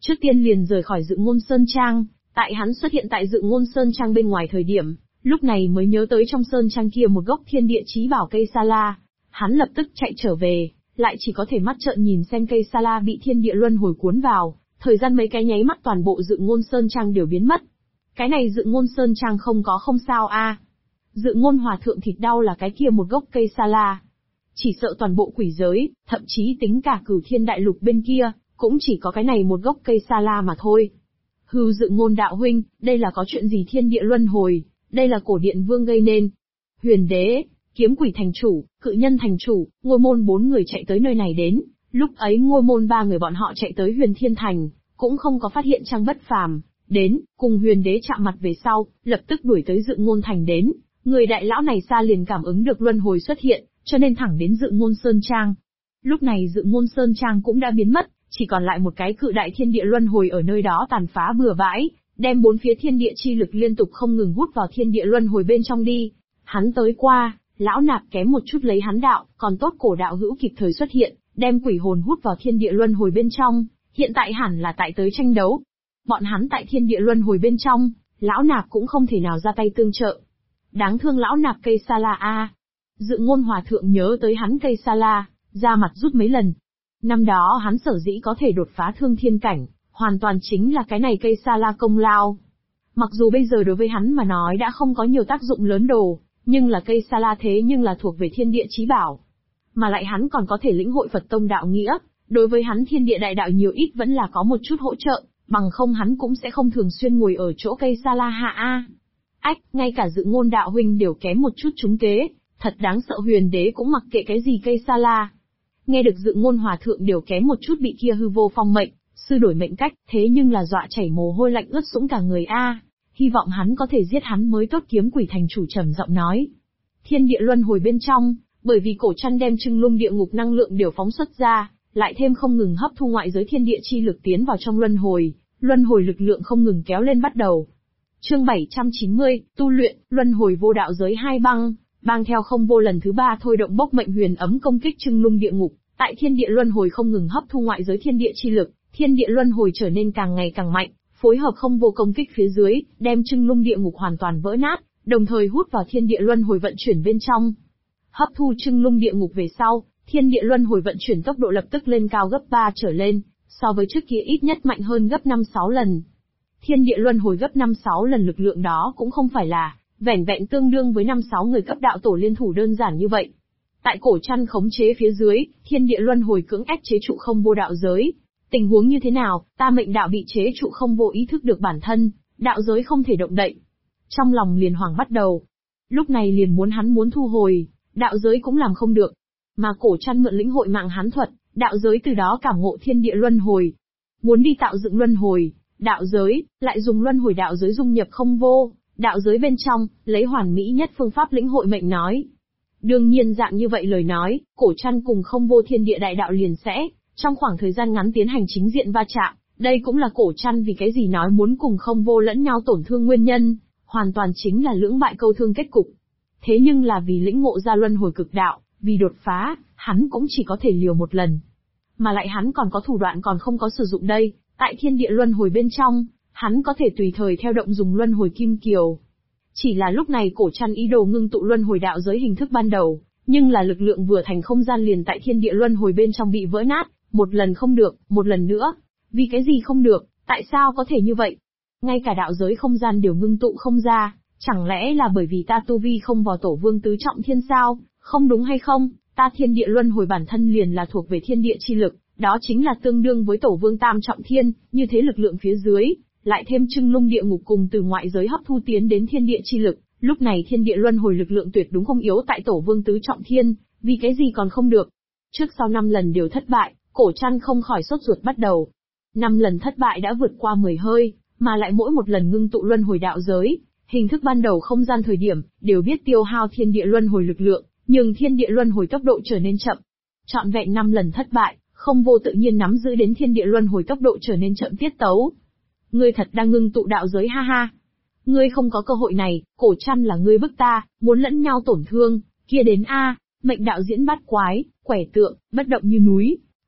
Trước tiên liền rời khỏi Dự Ngôn Sơn Trang, tại hắn xuất hiện tại Dự Ngôn Sơn Trang bên ngoài thời điểm, lúc này mới nhớ tới trong sơn trang kia một gốc thiên địa chí bảo cây sa la. Hắn lập tức chạy trở về, lại chỉ có thể mắt trợn nhìn xem cây sa la bị thiên địa luân hồi cuốn vào, thời gian mấy cái nháy mắt toàn bộ Dự Ngôn Sơn Trang đều biến mất. Cái này Dự Ngôn Sơn Trang không sao a. Dự Ngôn Hòa Thượng thịt đau là cái kia một gốc cây sa la. Chỉ sợ toàn bộ quỷ giới, thậm chí tính cả Cửu Thiên Đại Lục bên kia, cũng chỉ có cái này một gốc cây sa la mà thôi. Hừ, Dự Ngôn đạo huynh, đây là có chuyện gì thiên địa luân hồi, đây là Cổ Điện Vương gây nên. Huyền Đế, Kiếm Quỷ thành chủ, Cự Nhân thành chủ, Ngôi Môn 4 người chạy tới nơi này đến, lúc ấy Ngôi Môn 3 người bọn họ chạy tới Huyền Thiên Thành, cũng không có phát hiện Trang Bất Phàm, đến, cùng Huyền Đế chạm mặt về sau, lập tức đuổi tới Dự Ngôn Thành đến, người đại lão này xa liền cảm ứng được luân hồi xuất hiện, cho nên thẳng đến Dự Ngôn Sơn Trang. Lúc này Dự Ngôn Sơn Trang cũng đã biến mất, chỉ còn lại một cái cự đại thiên địa luân hồi ở nơi đó tàn phá bừa bãi, đem bốn phía thiên địa chi lực liên tục không ngừng hút vào thiên địa luân hồi bên trong đi. Hắn tới qua, lão nạp kém một chút lấy hắn đạo, còn tốt Cổ đạo hữu kịp thời xuất hiện, đem quỷ hồn hút vào thiên địa luân hồi bên trong, hiện tại hẳn là tại tới tranh đấu. Bọn hắn tại thiên địa luân hồi bên trong, lão nạp cũng không thể nào ra tay tương trợ. Đáng thương lão nạp cây sa la a. Dự Ngôn Hòa Thượng nhớ tới hắn cây sa la, ra mặt rút mấy lần. Năm đó hắn sở dĩ có thể đột phá thương thiên cảnh, hoàn toàn chính là cái này cây sa la công lao. Mặc dù bây giờ đối với hắn mà nói đã không có nhiều tác dụng lớn đồ, nhưng là cây sa la thế nhưng là thuộc về thiên địa chí bảo. Mà lại hắn còn có thể lĩnh hội Phật tông đạo nghĩa, đối với hắn thiên địa đại đạo nhiều ít vẫn là có một chút hỗ trợ, bằng không hắn cũng sẽ không thường xuyên ngồi ở chỗ cây sa la hạ a. Ách, ngay cả Dự Ngôn đạo huynh đều kém một chút trúng kế, thật đáng sợ. Huyền Đế cũng mặc kệ cái gì cây sa la. Nghe được Dự Ngôn Hòa Thượng đều kém một chút bị kia hư vô phong mệnh, sư đổi mệnh cách, thế nhưng là dọa chảy mồ hôi lạnh ướt sũng cả người a. Hy vọng hắn có thể giết hắn mới tốt. Kiếm Quỷ thành chủ trầm giọng nói. Thiên địa luân hồi bên trong, bởi vì Cổ Trăn đem Trưng Lung địa ngục năng lượng đều phóng xuất ra, lại thêm không ngừng hấp thu ngoại giới thiên địa chi lực tiến vào trong luân hồi lực lượng không ngừng kéo lên bắt đầu. Chương 790, tu luyện, luân hồi vô đạo giới hai băng, bang theo không vô lần thứ 3 thôi động bốc mệnh huyền ấm công kích Trưng Lung địa ngục, tại thiên địa luân hồi không ngừng hấp thu ngoại giới thiên địa chi lực, thiên địa luân hồi trở nên càng ngày càng mạnh, phối hợp không vô công kích phía dưới, đem Trưng Lung địa ngục hoàn toàn vỡ nát, đồng thời hút vào thiên địa luân hồi vận chuyển bên trong. Hấp thu Trưng Lung địa ngục về sau, thiên địa luân hồi vận chuyển tốc độ lập tức lên cao gấp 3 trở lên, so với trước kia ít nhất mạnh hơn gấp 5-6 lần. Thiên địa luân hồi gấp 5-6 lần lực lượng đó cũng không phải là vẻn vẹn tương đương với 5-6 người cấp đạo tổ liên thủ đơn giản như vậy. Tại Cổ Trăn khống chế phía dưới, thiên địa luân hồi cưỡng ép chế trụ không vô đạo giới. Tình huống như thế nào, ta mệnh đạo bị chế trụ không vô ý thức được bản thân, đạo giới không thể động đậy. Trong lòng liền hoảng bắt đầu. Lúc này liền hắn muốn thu hồi, đạo giới cũng làm không được. Mà Cổ Trăn mượn lĩnh hội mạng hán thuật, đạo giới từ đó cảm ngộ thiên địa luân hồi. Muốn đi tạo dựng luân hồi, đạo giới, lại dùng luân hồi đạo giới dung nhập không vô, đạo giới bên trong, lấy hoàn mỹ nhất phương pháp lĩnh hội mệnh nói. Đương nhiên dạng như vậy lời nói, Cổ Trăn cùng không vô thiên địa đại đạo liền sẽ, trong khoảng thời gian ngắn tiến hành chính diện va chạm, đây cũng là Cổ Trăn vì cái gì nói muốn cùng không vô lẫn nhau tổn thương nguyên nhân, hoàn toàn chính là lưỡng bại câu thương kết cục. Thế nhưng là vì lĩnh ngộ ra luân hồi cực đạo, vì đột phá, hắn cũng chỉ có thể liều một lần. Mà lại hắn còn có thủ đoạn còn không có sử dụng đây, tại thiên địa luân hồi bên trong, hắn có thể tùy thời theo động dùng luân hồi kim kiều. Chỉ là lúc này Cổ Trăn ý đồ ngưng tụ luân hồi đạo giới hình thức ban đầu, nhưng là lực lượng vừa thành không gian liền tại thiên địa luân hồi bên trong bị vỡ nát, một lần không được, một lần nữa. Vì cái gì không được, tại sao có thể như vậy? Ngay cả đạo giới không gian đều ngưng tụ không ra, chẳng lẽ là bởi vì ta tu vi không vào Tổ Vương tứ trọng thiên sao? Không đúng hay không, ta thiên địa luân hồi bản thân liền là thuộc về thiên địa chi lực, đó chính là tương đương với Tổ Vương tam trọng thiên, như thế lực lượng phía dưới, lại thêm Trưng Lung địa ngục cùng từ ngoại giới hấp thu tiến đến thiên địa chi lực, lúc này thiên địa luân hồi lực lượng tuyệt đúng không yếu tại Tổ Vương tứ trọng thiên, vì cái gì còn không được? Trước sau 5 lần đều thất bại, Cổ Trăn không khỏi sốt ruột bắt đầu. 5 lần thất bại đã vượt qua 10 hơi, mà lại mỗi một lần ngưng tụ luân hồi đạo giới, hình thức ban đầu không gian thời điểm, đều biết tiêu hao thiên địa luân hồi lực lượng, nhưng thiên địa luân hồi tốc độ trở nên chậm. Trọn vẹn 5 lần thất bại, không vô tự nhiên nắm giữ đến thiên địa luân hồi tốc độ trở nên chậm tiết tấu. Ngươi thật đang ngưng tụ đạo giới ha ha. Ngươi không có cơ hội này, Cổ Trăn là ngươi bức ta, muốn lẫn nhau tổn thương, kia đến a, mệnh đạo diễn bát quái, quẻ tượng, bất động như núi.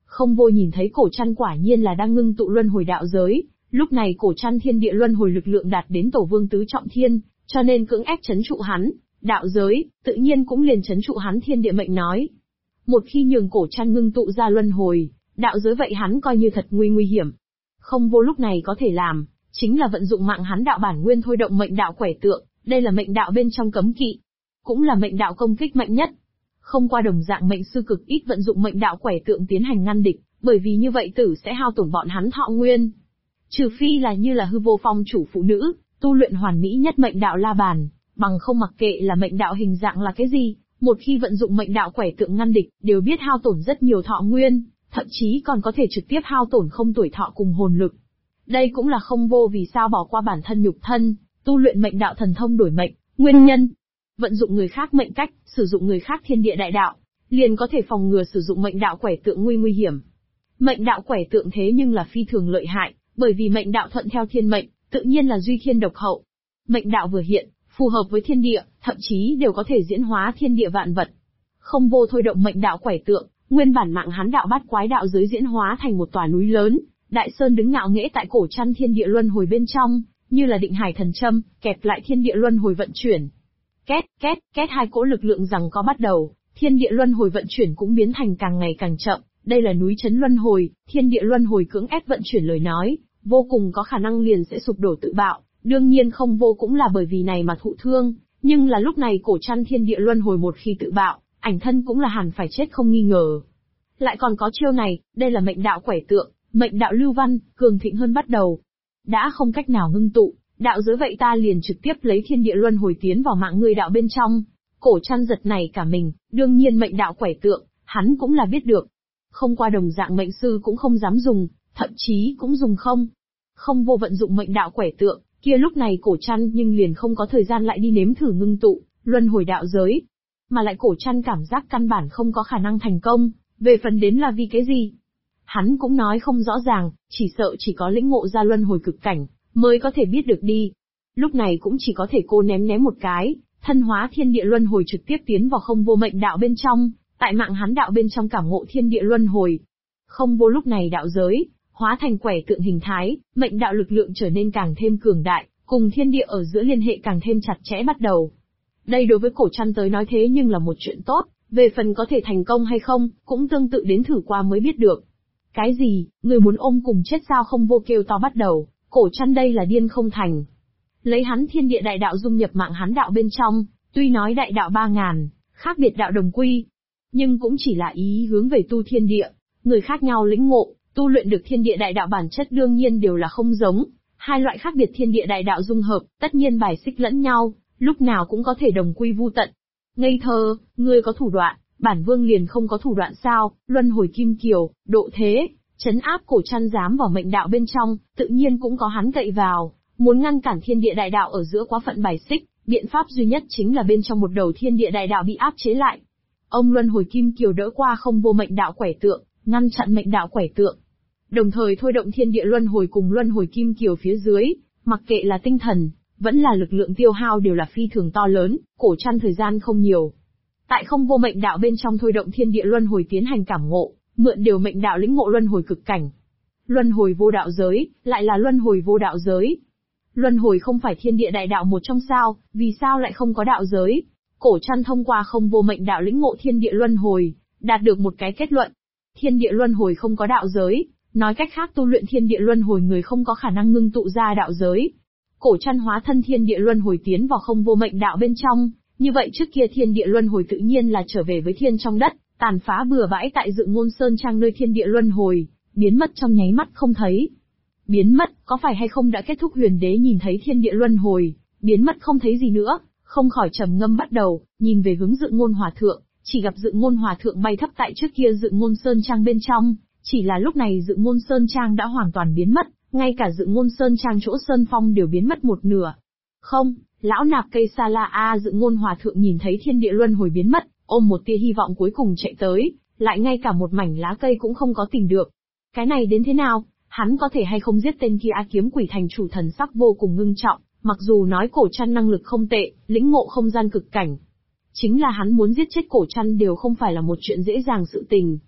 Không Vô nhìn thấy cổ trăn quả nhiên là đang ngưng tụ luân hồi đạo giới, lúc này cổ trăn thiên địa luân hồi lực lượng đạt đến tổ vương tứ trọng thiên, cho nên cưỡng ép trấn trụ hắn, đạo giới, tự nhiên cũng liền trấn trụ hắn thiên địa mệnh nói. Một khi nhường cổ trăn ngưng tụ ra luân hồi, đạo giới vậy hắn coi như thật nguy hiểm. Không Vô lúc này có thể làm, chính là vận dụng mạng hắn đạo bản nguyên thôi động mệnh đạo quẻ tượng, đây là mệnh đạo bên trong cấm kỵ, cũng là mệnh đạo công kích mạnh nhất. Không qua đồng dạng mệnh sư cực ít vận dụng mệnh đạo quẻ tượng tiến hành ngăn địch, bởi vì như vậy tử sẽ hao tổn bọn hắn thọ nguyên. Trừ phi là như là Hư Vô Phong chủ phụ nữ, tu luyện hoàn mỹ nhất mệnh đạo la bàn, bằng không mặc kệ là mệnh đạo hình dạng là cái gì, một khi vận dụng mệnh đạo quẻ tượng ngăn địch, đều biết hao tổn rất nhiều thọ nguyên, thậm chí còn có thể trực tiếp hao tổn không tuổi thọ cùng hồn lực. Đây cũng là Không Vô vì sao bỏ qua bản thân nhục thân, tu luyện mệnh đạo thần thông đổi mệnh, nguyên nhân. Vận dụng người khác mệnh cách, sử dụng người khác thiên địa đại đạo, liền có thể phòng ngừa sử dụng mệnh đạo quẻ tượng nguy hiểm. Mệnh đạo quẻ tượng thế nhưng là phi thường lợi hại, bởi vì mệnh đạo thuận theo thiên mệnh, tự nhiên là duy thiên độc hậu. Mệnh đạo vừa hiện, phù hợp với thiên địa, thậm chí đều có thể diễn hóa thiên địa vạn vật. Không Vô thôi động mệnh đạo quẻ tượng, nguyên bản mạng hắn đạo bát quái đạo giới diễn hóa thành một tòa núi lớn, đại sơn đứng ngạo nghễ tại cổ trăn thiên địa luân hồi bên trong, như là định hải thần châm, kẹp lại thiên địa luân hồi vận chuyển. Két, két, két hai cỗ lực lượng rằng có bắt đầu, thiên địa luân hồi vận chuyển cũng biến thành càng ngày càng chậm, đây là núi chấn luân hồi, thiên địa luân hồi cưỡng ép vận chuyển lời nói, vô cùng có khả năng liền sẽ sụp đổ tự bạo, đương nhiên Không Vô cũng là bởi vì này mà thụ thương, nhưng là lúc này cổ trăn thiên địa luân hồi một khi tự bạo, ảnh thân cũng là hẳn phải chết không nghi ngờ. Lại còn có chiêu này, đây là mệnh đạo quẻ tượng, mệnh đạo lưu văn, cường thịnh hơn bắt đầu. Đã không cách nào ngưng tụ, đạo giới vậy ta liền trực tiếp lấy thiên địa luân hồi tiến vào mạng ngươi đạo bên trong. Cổ trăn giật này cả mình, đương nhiên mệnh đạo quẻ tượng, hắn cũng là biết được. Không qua đồng dạng mệnh sư cũng không dám dùng, thậm chí cũng dùng không. Không Vô vận dụng mệnh đạo quẻ tượng, kia lúc này cổ trăn nhưng liền không có thời gian lại đi nếm thử ngưng tụ, luân hồi đạo giới. Mà lại cổ trăn cảm giác căn bản không có khả năng thành công, về phần đến là vì cái gì? Hắn cũng nói không rõ ràng, chỉ sợ chỉ có lĩnh ngộ ra luân hồi cực cảnh, mới có thể biết được đi. Lúc này cũng chỉ có thể cô ném một cái, thân hóa thiên địa luân hồi trực tiếp tiến vào Không Vô mệnh đạo bên trong, tại mạng hắn đạo bên trong cảm ngộ thiên địa luân hồi. Không Vô lúc này đạo giới, hóa thành quẻ tượng hình thái, mệnh đạo lực lượng trở nên càng thêm cường đại, cùng thiên địa ở giữa liên hệ càng thêm chặt chẽ bắt đầu. Đây đối với cổ trăn tới nói thế nhưng là một chuyện tốt, về phần có thể thành công hay không, cũng tương tự đến thử qua mới biết được. Cái gì, người muốn ôm cùng chết sao? Không Vô kêu to bắt đầu, cổ trăn đây là điên không thành. Lấy hắn thiên địa đại đạo dung nhập mạng hắn đạo bên trong, tuy nói đại đạo 3000, khác biệt đạo đồng quy, nhưng cũng chỉ là ý hướng về tu thiên địa, người khác nhau lĩnh ngộ, tu luyện được thiên địa đại đạo bản chất đương nhiên đều là không giống, hai loại khác biệt thiên địa đại đạo dung hợp, tất nhiên bài xích lẫn nhau, lúc nào cũng có thể đồng quy vu tận. Ngây thơ, ngươi có thủ đoạn, bản vương liền không có thủ đoạn sao? Luân hồi kim kiều, độ thế, trấn áp cổ trăn dám vào mệnh đạo bên trong, tự nhiên cũng có hắn cậy vào, muốn ngăn cản thiên địa đại đạo ở giữa quá phận bài xích, biện pháp duy nhất chính là bên trong một đầu thiên địa đại đạo bị áp chế lại. Ông luân hồi kim kiều đỡ qua Không Vô mệnh đạo quẻ tượng, ngăn chặn mệnh đạo quẻ tượng, đồng thời thôi động thiên địa luân hồi cùng luân hồi kim kiều phía dưới, mặc kệ là tinh thần, vẫn là lực lượng tiêu hao đều là phi thường to lớn, cổ trăn thời gian không nhiều. Tại Không Vô mệnh đạo bên trong thôi động thiên địa luân hồi tiến hành cảm ngộ, mượn điều mệnh đạo lĩnh ngộ luân hồi cực cảnh. Luân hồi vô đạo giới, lại là luân hồi vô đạo giới. Luân hồi không phải thiên địa đại đạo một trong sao, vì sao lại không có đạo giới? Cổ trăn thông qua Không Vô mệnh đạo lĩnh ngộ thiên địa luân hồi, đạt được một cái kết luận. Thiên địa luân hồi không có đạo giới, nói cách khác tu luyện thiên địa luân hồi người không có khả năng ngưng tụ ra đạo giới. Cổ trăn hóa thân thiên địa luân hồi tiến vào Không Vô mệnh đạo bên trong, như vậy trước kia thiên địa luân hồi tự nhiên là trở về với thiên trong đất, tàn phá bừa bãi tại Dự Ngôn Sơn Trang nơi thiên địa luân hồi, biến mất trong nháy mắt không thấy. Biến mất, có phải hay không đã kết thúc? Huyền đế nhìn thấy thiên địa luân hồi, biến mất không thấy gì nữa, không khỏi trầm ngâm bắt đầu, nhìn về hướng Dự Ngôn Hòa Thượng, chỉ gặp Dự Ngôn Hòa Thượng bay thấp tại trước kia Dự Ngôn Sơn Trang bên trong, chỉ là lúc này Dự Ngôn Sơn Trang đã hoàn toàn biến mất, ngay cả Dự Ngôn Sơn Trang chỗ Sơn Phong đều biến mất một nửa. Không, lão nạp cây sa la a. Dự Ngôn Hòa Thượng nhìn thấy thiên địa luân hồi biến mất, ôm một tia hy vọng cuối cùng chạy tới, lại ngay cả một mảnh lá cây cũng không có tìm được. Cái này đến thế nào? Hắn có thể hay không giết tên kia? Kiếm Quỷ thành chủ thần sắc vô cùng ngưng trọng, mặc dù nói cổ trăn năng lực không tệ, lĩnh ngộ không gian cực cảnh. Chính là hắn muốn giết chết cổ trăn đều không phải là một chuyện dễ dàng sự tình.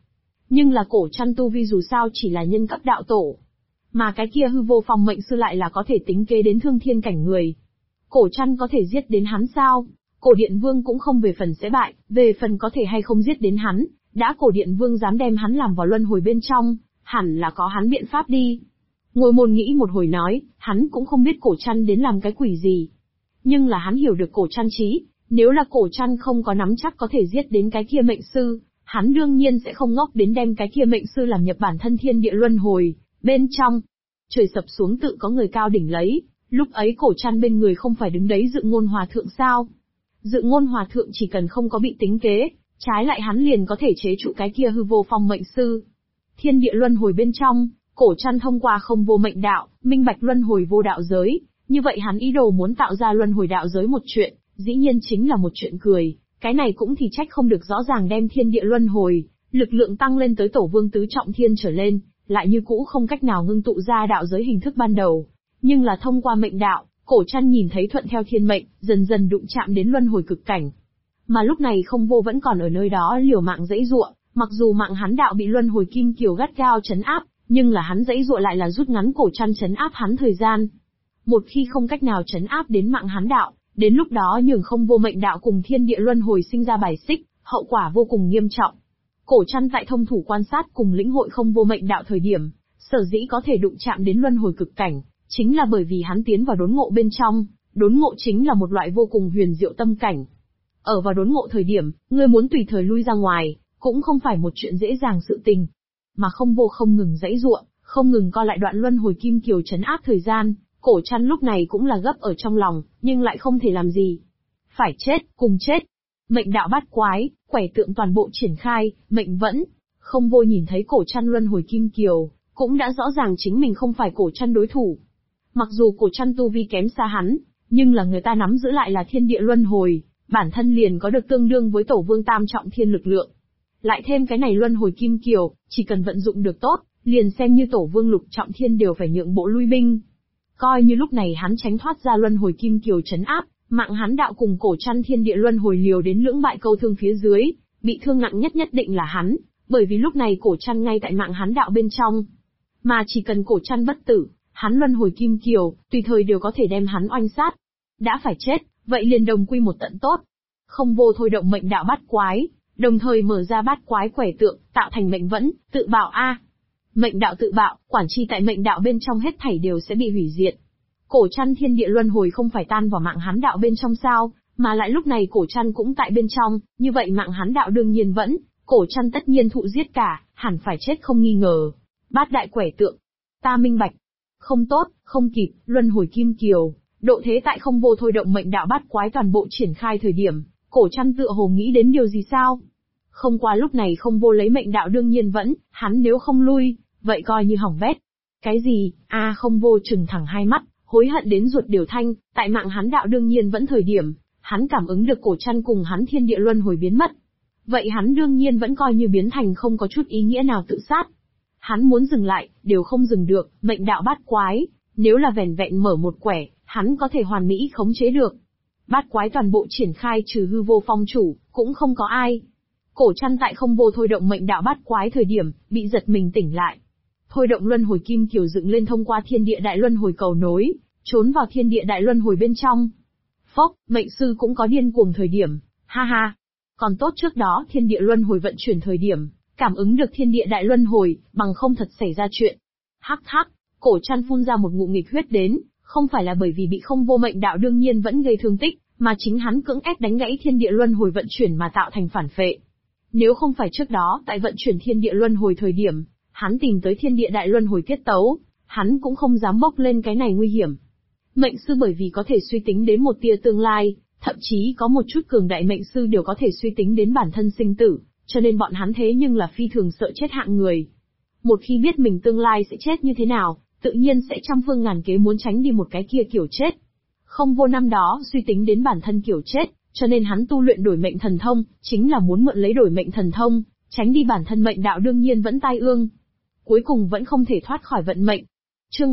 Nhưng là cổ trăn tu vi dù sao chỉ là nhân cấp đạo tổ. Mà cái kia hư vô phong mệnh sư lại là có thể tính kế đến thương thiên cảnh người. Cổ trăn có thể giết đến hắn sao? Cổ điện vương cũng không về phần sẽ bại, về phần có thể hay không giết đến hắn, đã cổ điện vương dám đem hắn làm vào luân hồi bên trong, hẳn là có hắn biện pháp đi. Ngồi môn nghĩ một hồi nói, hắn cũng không biết cổ trăn đến làm cái quỷ gì. Nhưng là hắn hiểu được cổ trăn trí, nếu là cổ trăn không có nắm chắc có thể giết đến cái kia mệnh sư, hắn đương nhiên sẽ không ngốc đến đem cái kia mệnh sư làm nhập bản thân thiên địa luân hồi. Bên trong, trời sập xuống tự có người cao đỉnh lấy, lúc ấy cổ trăn bên người không phải đứng đấy Dự Ngôn Hòa Thượng sao? Dự Ngôn Hòa Thượng chỉ cần không có bị tính kế, trái lại hắn liền có thể chế trụ cái kia hư vô phong mệnh sư. Thiên địa luân hồi bên trong, cổ trăn thông qua không vô mệnh đạo, minh bạch luân hồi vô đạo giới, như vậy hắn ý đồ muốn tạo ra luân hồi đạo giới một chuyện, dĩ nhiên chính là một chuyện cười, cái này cũng thì trách không được rõ ràng đem thiên địa luân hồi, lực lượng tăng lên tới tổ vương tứ trọng thiên trở lên, lại như cũ không cách nào ngưng tụ ra đạo giới hình thức ban đầu. Nhưng là thông qua mệnh đạo, cổ trăn nhìn thấy thuận theo thiên mệnh, dần dần đụng chạm đến luân hồi cực cảnh. Mà lúc này không vô vẫn còn ở nơi đó liều mạng dãy giụa, mặc dù mạng hắn đạo bị luân hồi kim kiều gắt gao trấn áp, nhưng là hắn dãy giụa lại là rút ngắn cổ trăn trấn áp hắn thời gian. Một khi không cách nào trấn áp đến mạng hắn đạo, đến lúc đó nhường không vô mệnh đạo cùng thiên địa luân hồi sinh ra bài xích, hậu quả vô cùng nghiêm trọng. Cổ trăn tại thông thủ quan sát cùng lĩnh hội không vô mệnh đạo thời điểm, sở dĩ có thể đụng chạm đến luân hồi cực cảnh, chính là bởi vì hắn tiến vào đốn ngộ bên trong, đốn ngộ chính là một loại vô cùng huyền diệu tâm cảnh. Ở vào đốn ngộ thời điểm, ngươi muốn tùy thời lui ra ngoài, cũng không phải một chuyện dễ dàng sự tình. Mà không vô không ngừng dãy giụa, không ngừng co lại đoạn luân hồi kim kiều trấn áp thời gian, cổ trăn lúc này cũng là gấp ở trong lòng, nhưng lại không thể làm gì. Phải chết, cùng chết. Mệnh đạo bát quái, quẻ tượng toàn bộ triển khai, mệnh vẫn. Không vô nhìn thấy cổ trăn luân hồi kim kiều, cũng đã rõ ràng chính mình không phải cổ trăn đối thủ. Mặc dù cổ trăn tu vi kém xa hắn, nhưng là người ta nắm giữ lại là thiên địa luân hồi, bản thân liền có được tương đương với tổ vương tam trọng thiên lực lượng. Lại thêm cái này luân hồi kim kiều, chỉ cần vận dụng được tốt, liền xem như tổ vương lục trọng thiên đều phải nhượng bộ lui binh. Coi như lúc này hắn tránh thoát ra luân hồi kim kiều trấn áp, mạng hắn đạo cùng cổ trăn thiên địa luân hồi liều đến lưỡng bại câu thương phía dưới, bị thương nặng nhất nhất định là hắn, bởi vì lúc này cổ trăn ngay tại mạng hắn đạo bên trong. Mà chỉ cần cổ trăn bất tử, hắn luân hồi kim kiều, tùy thời đều có thể đem hắn oanh sát. Đã phải chết, vậy liền đồng quy một tận tốt. Không vô thôi động mệnh đạo bát quái, đồng thời mở ra bát quái quẻ tượng, tạo thành mệnh vẫn, tự bạo a. Mệnh đạo tự bạo, quản chi tại mệnh đạo bên trong hết thảy đều sẽ bị hủy diệt. Cổ trăn thiên địa luân hồi không phải tan vào mạng hắn đạo bên trong sao, mà lại lúc này cổ trăn cũng tại bên trong, như vậy mạng hắn đạo đương nhiên vẫn, cổ trăn tất nhiên thụ giết cả, hẳn phải chết không nghi ngờ. Bát đại quẻ tượng. Ta minh bạch. Không tốt, không kịp, luân hồi kim kiều, độ thế tại không vô thôi động mệnh đạo bát quái toàn bộ triển khai thời điểm, cổ trăn tựa hồ nghĩ đến điều gì sao? Không qua lúc này không vô lấy mệnh đạo đương nhiên vẫn, hắn nếu không lui, vậy coi như hỏng bét. Cái gì? Không vô trừng thẳng hai mắt, hối hận đến ruột đều thanh, tại mạng hắn đạo đương nhiên vẫn thời điểm, hắn cảm ứng được cổ trăn cùng hắn thiên địa luân hồi biến mất. Vậy hắn đương nhiên vẫn coi như biến thành không có chút ý nghĩa nào tự sát. Hắn muốn dừng lại, đều không dừng được, mệnh đạo bát quái, nếu là vẻn vẹn mở một quẻ, hắn có thể hoàn mỹ khống chế được. Bát quái toàn bộ triển khai trừ hư vô phong chủ, cũng không có ai. Cổ trăn tại không vô thôi động mệnh đạo bát quái thời điểm, bị giật mình tỉnh lại. Thôi động luân hồi kim kiều dựng lên thông qua thiên địa đại luân hồi cầu nối, trốn vào thiên địa đại luân hồi bên trong. Phốc, mệnh sư cũng có điên cuồng thời điểm, ha ha. Còn tốt trước đó thiên địa luân hồi vận chuyển thời điểm, cảm ứng được thiên địa đại luân hồi, bằng không thật xảy ra chuyện. Hắc hắc, cổ trăn phun ra một ngụm nghịch huyết đến, không phải là bởi vì bị không vô mệnh đạo đương nhiên vẫn gây thương tích, mà chính hắn cưỡng ép đánh gãy thiên địa luân hồi vận chuyển mà tạo thành phản phệ. Nếu không phải trước đó tại vận chuyển thiên địa luân hồi thời điểm, hắn tìm tới thiên địa đại luân hồi tiết tấu, hắn cũng không dám bốc lên cái này nguy hiểm. Mệnh sư bởi vì có thể suy tính đến một tia tương lai, thậm chí có một chút cường đại mệnh sư đều có thể suy tính đến bản thân sinh tử, cho nên bọn hắn thế nhưng là phi thường sợ chết hạng người. Một khi biết mình tương lai sẽ chết như thế nào, tự nhiên sẽ trăm phương ngàn kế muốn tránh đi một cái kia kiểu chết. Không vô năm đó suy tính đến bản thân kiểu chết, cho nên hắn tu luyện đổi mệnh thần thông, chính là muốn mượn lấy đổi mệnh thần thông, tránh đi bản thân mệnh đạo đương nhiên vẫn tai ương. Cuối cùng vẫn không thể thoát khỏi vận mệnh. Chương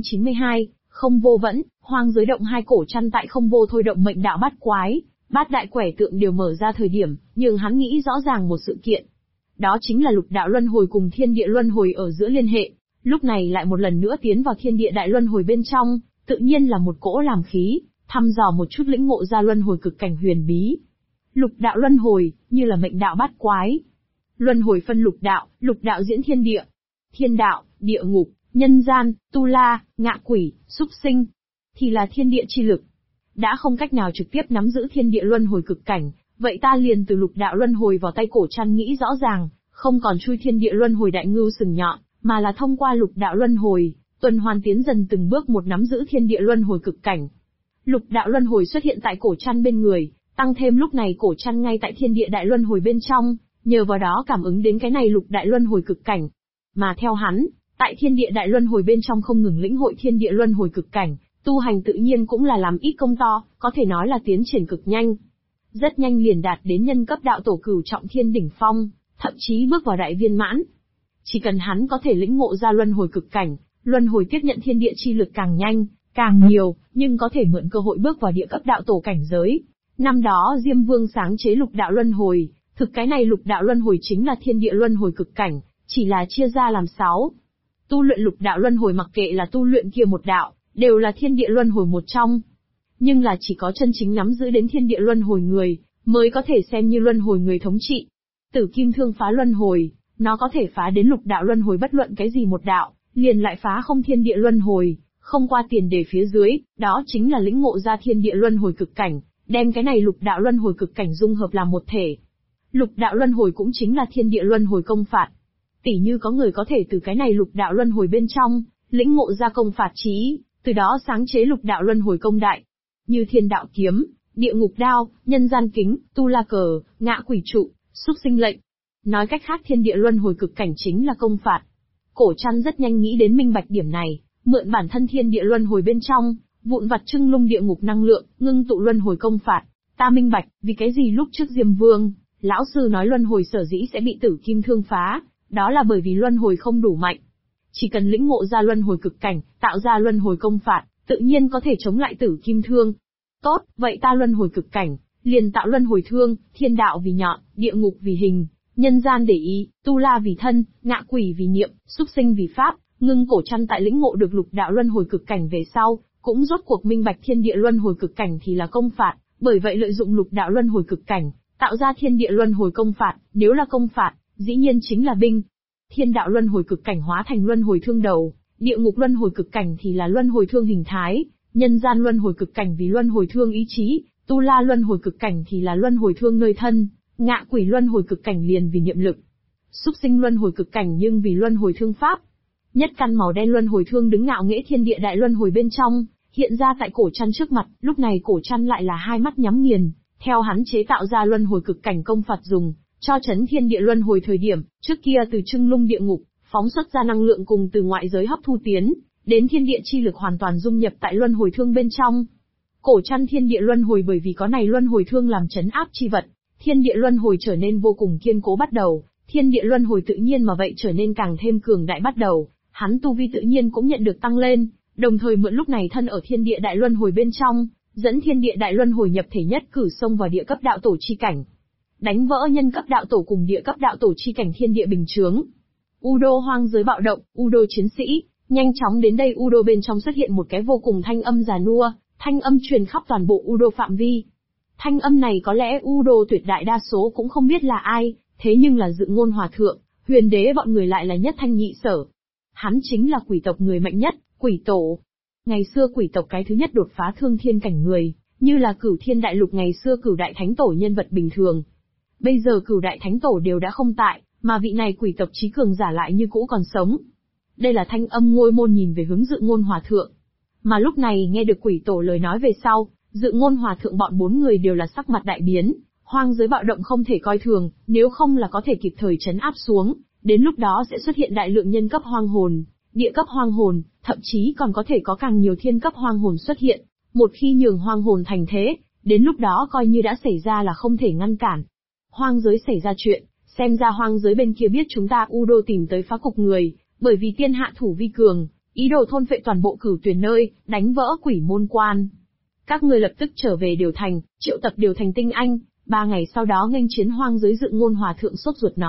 792, không vô vẫn, hoang giới động hai cổ trăn tại không vô thôi động mệnh đạo bát quái, bát đại quẻ tượng đều mở ra thời điểm, nhưng hắn nghĩ rõ ràng một sự kiện. Đó chính là lục đạo luân hồi cùng thiên địa luân hồi ở giữa liên hệ. Lúc này lại một lần nữa tiến vào thiên địa đại luân hồi bên trong, tự nhiên là một cỗ làm khí, thăm dò một chút lĩnh ngộ ra luân hồi cực cảnh huyền bí. Lục đạo luân hồi, như là mệnh đạo bát quái. Luân hồi phân lục đạo diễn thiên đạo, địa ngục, nhân gian, tu la, ngạ quỷ, súc sinh, thì là thiên địa chi lực. Đã không cách nào trực tiếp nắm giữ thiên địa luân hồi cực cảnh, vậy ta liền từ lục đạo luân hồi vào tay Cổ Trăn nghĩ rõ ràng, không còn chui thiên địa luân hồi đại ngưu sừng nhọn, mà là thông qua lục đạo luân hồi, tuần hoàn tiến dần từng bước một nắm giữ thiên địa luân hồi cực cảnh. Lục đạo luân hồi xuất hiện tại Cổ Trăn bên người, tăng thêm lúc này Cổ Trăn ngay tại thiên địa đại luân hồi bên trong, nhờ vào đó cảm ứng đến cái này lục đại luân hồi cực cảnh. Mà theo hắn, tại thiên địa đại luân hồi bên trong không ngừng lĩnh hội thiên địa luân hồi cực cảnh, tu hành tự nhiên cũng là làm ít công to, có thể nói là tiến triển cực nhanh. Rất nhanh liền đạt đến nhân cấp đạo tổ cửu trọng thiên đỉnh phong, thậm chí bước vào đại viên mãn. Chỉ cần hắn có thể lĩnh ngộ ra luân hồi cực cảnh, luân hồi tiếp nhận thiên địa chi lực càng nhanh, càng nhiều, nhưng có thể mượn cơ hội bước vào địa cấp đạo tổ cảnh giới. Năm đó Diêm Vương sáng chế lục đạo luân hồi, thực cái này lục đạo luân hồi chính là thiên địa luân hồi cực cảnh, chỉ là chia ra làm 6. Tu luyện lục đạo luân hồi mặc kệ là tu luyện kia một đạo, đều là thiên địa luân hồi một trong. Nhưng là chỉ có chân chính nắm giữ đến thiên địa luân hồi người, mới có thể xem như luân hồi người thống trị. Tử kim thương phá luân hồi, nó có thể phá đến lục đạo luân hồi bất luận cái gì một đạo, liền lại phá không thiên địa luân hồi, không qua tiền đề phía dưới, đó chính là lĩnh ngộ ra thiên địa luân hồi cực cảnh, đem cái này lục đạo luân hồi cực cảnh dung hợp làm một thể. Lục đạo luân hồi cũng chính là thiên địa luân hồi công phạt. Tỉ như có người có thể từ cái này lục đạo luân hồi bên trong, lĩnh ngộ ra công phạt chí, từ đó sáng chế lục đạo luân hồi công đại. Như thiên đạo kiếm, địa ngục đao, nhân gian kính, tu la cờ, ngạ quỷ trụ, súc sinh lệnh. Nói cách khác thiên địa luân hồi cực cảnh chính là công phạt. Cổ Trăn rất nhanh nghĩ đến minh bạch điểm này, mượn bản thân thiên địa luân hồi bên trong, vụn vặt trưng lung địa ngục năng lượng, ngưng tụ luân hồi công phạt. Ta minh bạch, vì cái gì lúc trước Diêm Vương, lão sư nói luân hồi sở dĩ sẽ bị tử kim thương phá, đó là bởi vì luân hồi không đủ mạnh. Chỉ cần lĩnh ngộ ra luân hồi cực cảnh, tạo ra luân hồi công phạt, tự nhiên có thể chống lại tử kim thương. Tốt, vậy ta luân hồi cực cảnh, liền tạo luân hồi thương, thiên đạo vì nhọn, địa ngục vì hình, nhân gian để ý, tu la vì thân, ngạ quỷ vì niệm, súc sinh vì pháp, ngưng Cổ Trăn tại lĩnh ngộ được lục đạo luân hồi cực cảnh về sau, cũng rốt cuộc minh bạch thiên địa luân hồi cực cảnh thì là công phạt, bởi vậy lợi dụng lục đạo luân hồi cực cảnh, tạo ra thiên địa luân hồi công phạt, nếu là công phạt, dĩ nhiên chính là binh. Thiên đạo luân hồi cực cảnh hóa thành luân hồi thương đầu, địa ngục luân hồi cực cảnh thì là luân hồi thương hình thái, nhân gian luân hồi cực cảnh vì luân hồi thương ý chí, tu la luân hồi cực cảnh thì là luân hồi thương nơi thân, ngạ quỷ luân hồi cực cảnh liền vì niệm lực, súc sinh luân hồi cực cảnh nhưng vì luân hồi thương pháp. Nhất căn màu đen luân hồi thương đứng ngạo nghễ thiên địa đại luân hồi bên trong, hiện ra tại Cổ Trăn trước mặt, lúc này Cổ Trăn lại là hai mắt nhắm nghiền, theo hắn chế tạo ra luân hồi cực cảnh công phạt dùng, cho chấn thiên địa luân hồi thời điểm, trước kia từ trưng lung địa ngục, phóng xuất ra năng lượng cùng từ ngoại giới hấp thu tiến, đến thiên địa chi lực hoàn toàn dung nhập tại luân hồi thương bên trong. Cổ Trăn thiên địa luân hồi bởi vì có này luân hồi thương làm chấn áp chi vật, thiên địa luân hồi trở nên vô cùng kiên cố bắt đầu, thiên địa luân hồi tự nhiên mà vậy trở nên càng thêm cường đại bắt đầu, hắn tu vi tự nhiên cũng nhận được tăng lên, đồng thời mượn lúc này thân ở thiên địa đại luân hồi bên trong, dẫn thiên địa đại luân hồi nhập thể nhất cử xông vào địa cấp đạo tổ chi cảnh. Đánh vỡ nhân cấp đạo tổ cùng địa cấp đạo tổ chi cảnh thiên địa bình chướng. Udo hoang giới bạo động, Udo chiến sĩ, nhanh chóng đến đây Udo bên trong xuất hiện một cái vô cùng thanh âm già nua, thanh âm truyền khắp toàn bộ Udo phạm vi. Thanh âm này có lẽ Udo tuyệt đại đa số cũng không biết là ai, thế nhưng là Dự Ngôn Hòa Thượng, Huyền Đế bọn người lại là nhất thanh nhị sở. Hắn chính là quỷ tộc người mạnh nhất, quỷ tổ. Ngày xưa quỷ tộc cái thứ nhất đột phá thương thiên cảnh người, như là Cửu Thiên Đại Lục ngày xưa Cửu Đại Thánh Tổ nhân vật bình thường. Bây giờ Cửu Đại Thánh Tổ đều đã không tại, mà vị này quỷ tộc chí cường giả lại như cũ còn sống. Đây là thanh âm Ngôi Môn nhìn về hướng Dự Ngôn Hòa Thượng. Mà lúc này nghe được quỷ tổ lời nói về sau, Dự Ngôn Hòa Thượng bọn 4 người đều là sắc mặt đại biến, hoang giới bạo động không thể coi thường, nếu không là có thể kịp thời trấn áp xuống, đến lúc đó sẽ xuất hiện đại lượng nhân cấp hoang hồn, địa cấp hoang hồn, thậm chí còn có thể có càng nhiều thiên cấp hoang hồn xuất hiện. Một khi nhường hoang hồn thành thế, đến lúc đó coi như đã xảy ra là không thể ngăn cản. Hoang giới xảy ra chuyện, xem ra hoang giới bên kia biết chúng ta Udo tìm tới phá cục người, bởi vì tiên hạ thủ vi cường, ý đồ thôn phệ toàn bộ Cửu Tuyền nơi, đánh vỡ quỷ môn quan. Các ngươi lập tức trở về Điều Thành, triệu tập Điều Thành tinh anh, 3 ngày sau đó nghênh chiến hoang giới. Dự Ngôn Hòa Thượng sốt ruột nói,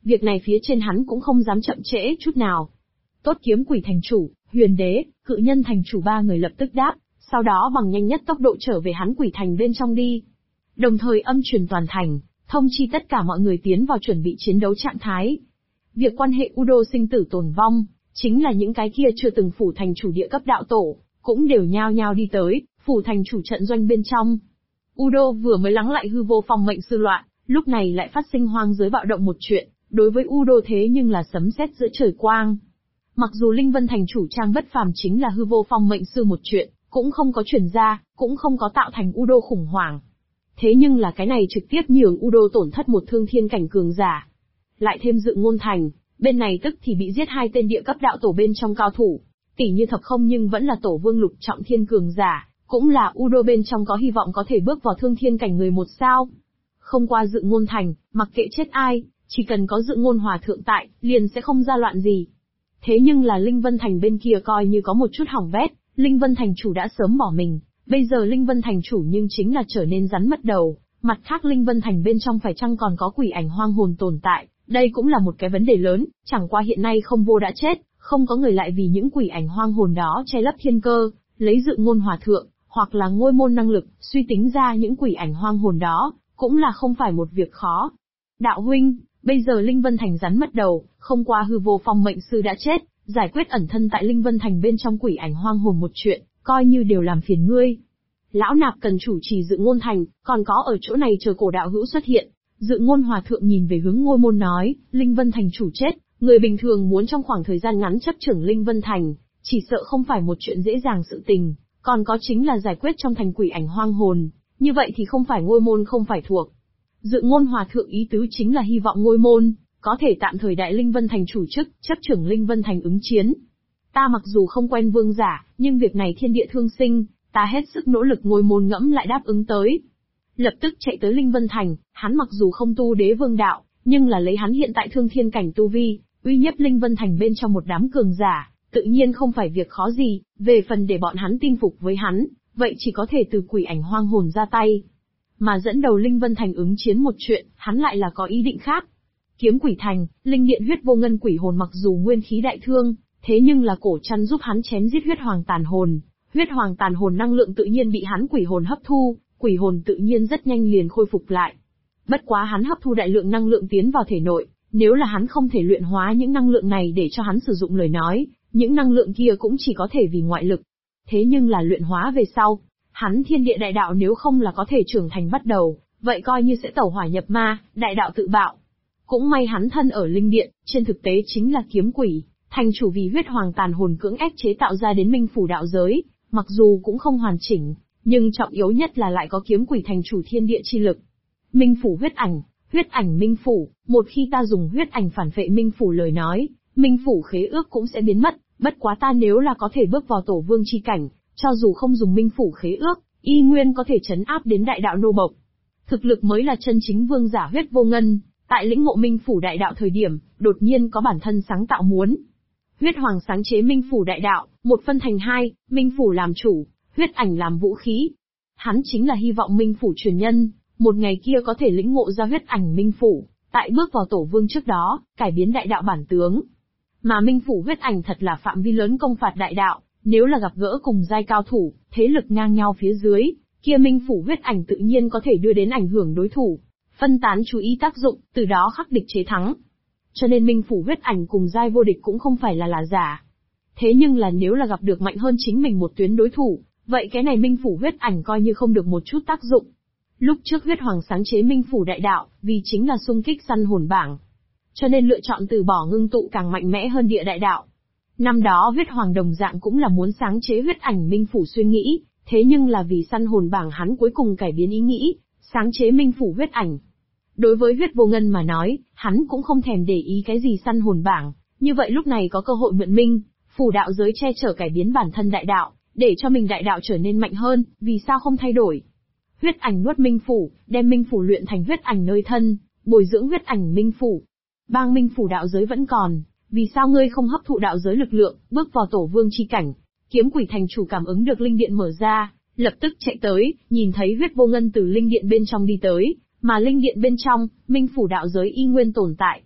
Việc này phía trên hắn cũng không dám chậm trễ chút nào. Tốt kiếm quỷ thành chủ, huyền đế, cự nhân thành chủ ba người lập tức đáp, sau đó bằng nhanh nhất tốc độ trở về hắn quỷ thành bên trong đi. Đồng thời âm truyền toàn thành, thông chi tất cả mọi người tiến vào chuẩn bị chiến đấu trạng thái. Việc quan hệ Udo sinh tử tồn vong, chính là những cái kia chưa từng phủ thành chủ địa cấp đạo tổ, cũng đều nhao nhao đi tới, phủ thành chủ trận doanh bên trong. Udo vừa mới lắng lại hư vô phong mệnh sư loạn, lúc này lại phát sinh hoang giới bạo động một chuyện, đối với Udo thế nhưng là sấm sét giữa trời quang. Mặc dù Linh Vân thành chủ Trang Bất Phàm chính là hư vô phong mệnh sư một chuyện, cũng không có truyền ra, cũng không có tạo thành Udo khủng hoảng. Thế nhưng là cái này trực tiếp nhường Udo tổn thất một thương thiên cảnh cường giả. Lại thêm Dự Ngôn thành, bên này tức thì bị giết hai tên địa cấp đạo tổ bên trong cao thủ, tỷ như Thập Không nhưng vẫn là tổ vương lục trọng thiên cường giả, cũng là Udo bên trong có hy vọng có thể bước vào thương thiên cảnh người một sao. Không qua Dự Ngôn thành, mặc kệ chết ai, chỉ cần có Dự Ngôn hòa thượng tại, liền sẽ không ra loạn gì. Thế nhưng là Linh Vân thành bên kia coi như có một chút hỏng bét, Linh Vân thành chủ đã sớm bỏ mình, bây giờ Linh Vân thành chủ nhưng chính là trở nên rắn mất đầu, mặt khác Linh Vân thành bên trong phải chăng còn có quỷ ảnh hoang hồn tồn tại, đây cũng là một cái vấn đề lớn, chẳng qua hiện nay không vô đã chết, không có người lại vì những quỷ ảnh hoang hồn đó che lấp thiên cơ, lấy Dự Ngôn hòa thượng, hoặc là ngôi môn năng lực, suy tính ra những quỷ ảnh hoang hồn đó, cũng là không phải một việc khó. Đạo huynh, bây giờ Linh Vân thành rắn mất đầu, không qua hư vô phong mệnh sư đã chết, giải quyết ẩn thân tại Linh Vân thành bên trong quỷ ảnh hoang hồn một chuyện, coi như đều làm phiền ngươi. Lão nạp cần chủ trì Dự Ngôn thành, còn có ở chỗ này chờ cổ đạo hữu xuất hiện. Dự Ngôn hòa thượng nhìn về hướng ngôi môn nói, Linh Vân thành chủ chết, người bình thường muốn trong khoảng thời gian ngắn chấp trưởng Linh Vân thành, chỉ sợ không phải một chuyện dễ dàng sự tình, còn có chính là giải quyết trong thành quỷ ảnh hoang hồn, như vậy thì không phải ngôi môn không phải thuộc. Dự Ngôn hòa thượng ý tứ chính là hy vọng ngôi môn có thể tạm thời đại Linh Vân thành chủ chức, chấp trưởng Linh Vân thành ứng chiến. Ta mặc dù không quen vương giả, nhưng việc này thiên địa thương sinh, ta hết sức nỗ lực ngôi môn ngẫm lại đáp ứng tới. Lập tức chạy tới Linh Vân thành, hắn mặc dù không tu đế vương đạo, nhưng là lấy hắn hiện tại thương thiên cảnh tu vi, uy hiếp Linh Vân thành bên trong một đám cường giả, tự nhiên không phải việc khó gì, về phần để bọn hắn tin phục với hắn, vậy chỉ có thể từ quỷ ảnh hoang hồn ra tay. Mà dẫn đầu Linh Vân thành ứng chiến một chuyện, hắn lại là có ý định khác. Kiếm quỷ thành, linh điện huyết vô ngân quỷ hồn mặc dù nguyên khí đại thương, thế nhưng là cổ chăn giúp hắn chém giết huyết hoàng tàn hồn. Huyết hoàng tàn hồn năng lượng tự nhiên bị hắn quỷ hồn hấp thu, quỷ hồn tự nhiên rất nhanh liền khôi phục lại. Bất quá hắn hấp thu đại lượng năng lượng tiến vào thể nội, nếu là hắn không thể luyện hóa những năng lượng này để cho hắn sử dụng lời nói, những năng lượng kia cũng chỉ có thể vì ngoại lực. Thế nhưng là luyện hóa về sau, hắn thiên địa đại đạo nếu không là có thể trưởng thành bắt đầu, vậy coi như sẽ tẩu hỏa nhập ma, đại đạo tự bạo. Cũng may hắn thân ở linh điện, trên thực tế chính là kiếm quỷ, thành chủ vì huyết hoàng tàn hồn cưỡng ép chế tạo ra đến minh phủ đạo giới, mặc dù cũng không hoàn chỉnh, nhưng trọng yếu nhất là lại có kiếm quỷ thành chủ thiên địa chi lực. Minh phủ huyết ảnh minh phủ, một khi ta dùng huyết ảnh phản phệ minh phủ lời nói, minh phủ khế ước cũng sẽ biến mất, bất quá ta nếu là có thể bước vào tổ vương chi cảnh, cho dù không dùng minh phủ khế ước, y nguyên có thể trấn áp đến đại đạo nô bộc. Thực lực mới là chân chính vương giả huyết vô ngân, tại lĩnh ngộ minh phủ đại đạo thời điểm, đột nhiên có bản thân sáng tạo muốn. Huyết hoàng sáng chế minh phủ đại đạo, một phân thành hai, minh phủ làm chủ, huyết ảnh làm vũ khí. Hắn chính là hy vọng minh phủ truyền nhân, một ngày kia có thể lĩnh ngộ ra huyết ảnh minh phủ, tại bước vào tổ vương trước đó, cải biến đại đạo bản tướng. Mà minh phủ huyết ảnh thật là phạm vi lớn công phạt đại đạo, nếu là gặp gỡ cùng giai cao thủ, thế lực ngang nhau phía dưới, kia minh phủ huyết ảnh tự nhiên có thể đưa đến ảnh hưởng đối thủ, phân tán chú ý tác dụng, từ đó khắc địch chế thắng. Cho nên minh phủ huyết ảnh cùng giai vô địch cũng không phải là giả. Thế nhưng là nếu là gặp được mạnh hơn chính mình một tuyến đối thủ, vậy cái này minh phủ huyết ảnh coi như không được một chút tác dụng. Lúc trước huyết hoàng sáng chế minh phủ đại đạo, vì chính là xung kích săn hồn bảng. Cho nên lựa chọn từ bỏ ngưng tụ càng mạnh mẽ hơn địa đại đạo. Năm đó huyết hoàng đồng dạng cũng là muốn sáng chế huyết ảnh minh phủ suy nghĩ, thế nhưng là vì săn hồn bảng hắn cuối cùng cải biến ý nghĩ, sáng chế minh phủ huyết ảnh. Đối với huyết vô ngân mà nói, hắn cũng không thèm để ý cái gì săn hồn bảng, như vậy lúc này có cơ hội mượn minh phủ đạo giới che chở cải biến bản thân đại đạo, để cho mình đại đạo trở nên mạnh hơn, vì sao không thay đổi. Huyết ảnh nuốt minh phủ, đem minh phủ luyện thành huyết ảnh nơi thân, bồi dưỡng huyết ảnh minh phủ. Bang minh phủ đạo giới vẫn còn, vì sao ngươi không hấp thụ đạo giới lực lượng, bước vào tổ vương chi cảnh? Kiếm quỷ thành chủ cảm ứng được linh điện mở ra, lập tức chạy tới, nhìn thấy huyết vô ngân từ linh điện bên trong đi tới, mà linh điện bên trong, minh phủ đạo giới y nguyên tồn tại.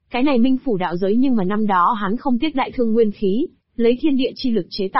Cái này minh phủ đạo giới nhưng mà năm đó hắn không tiếc đại thương nguyên khí, lấy thiên địa chi lực chế tạo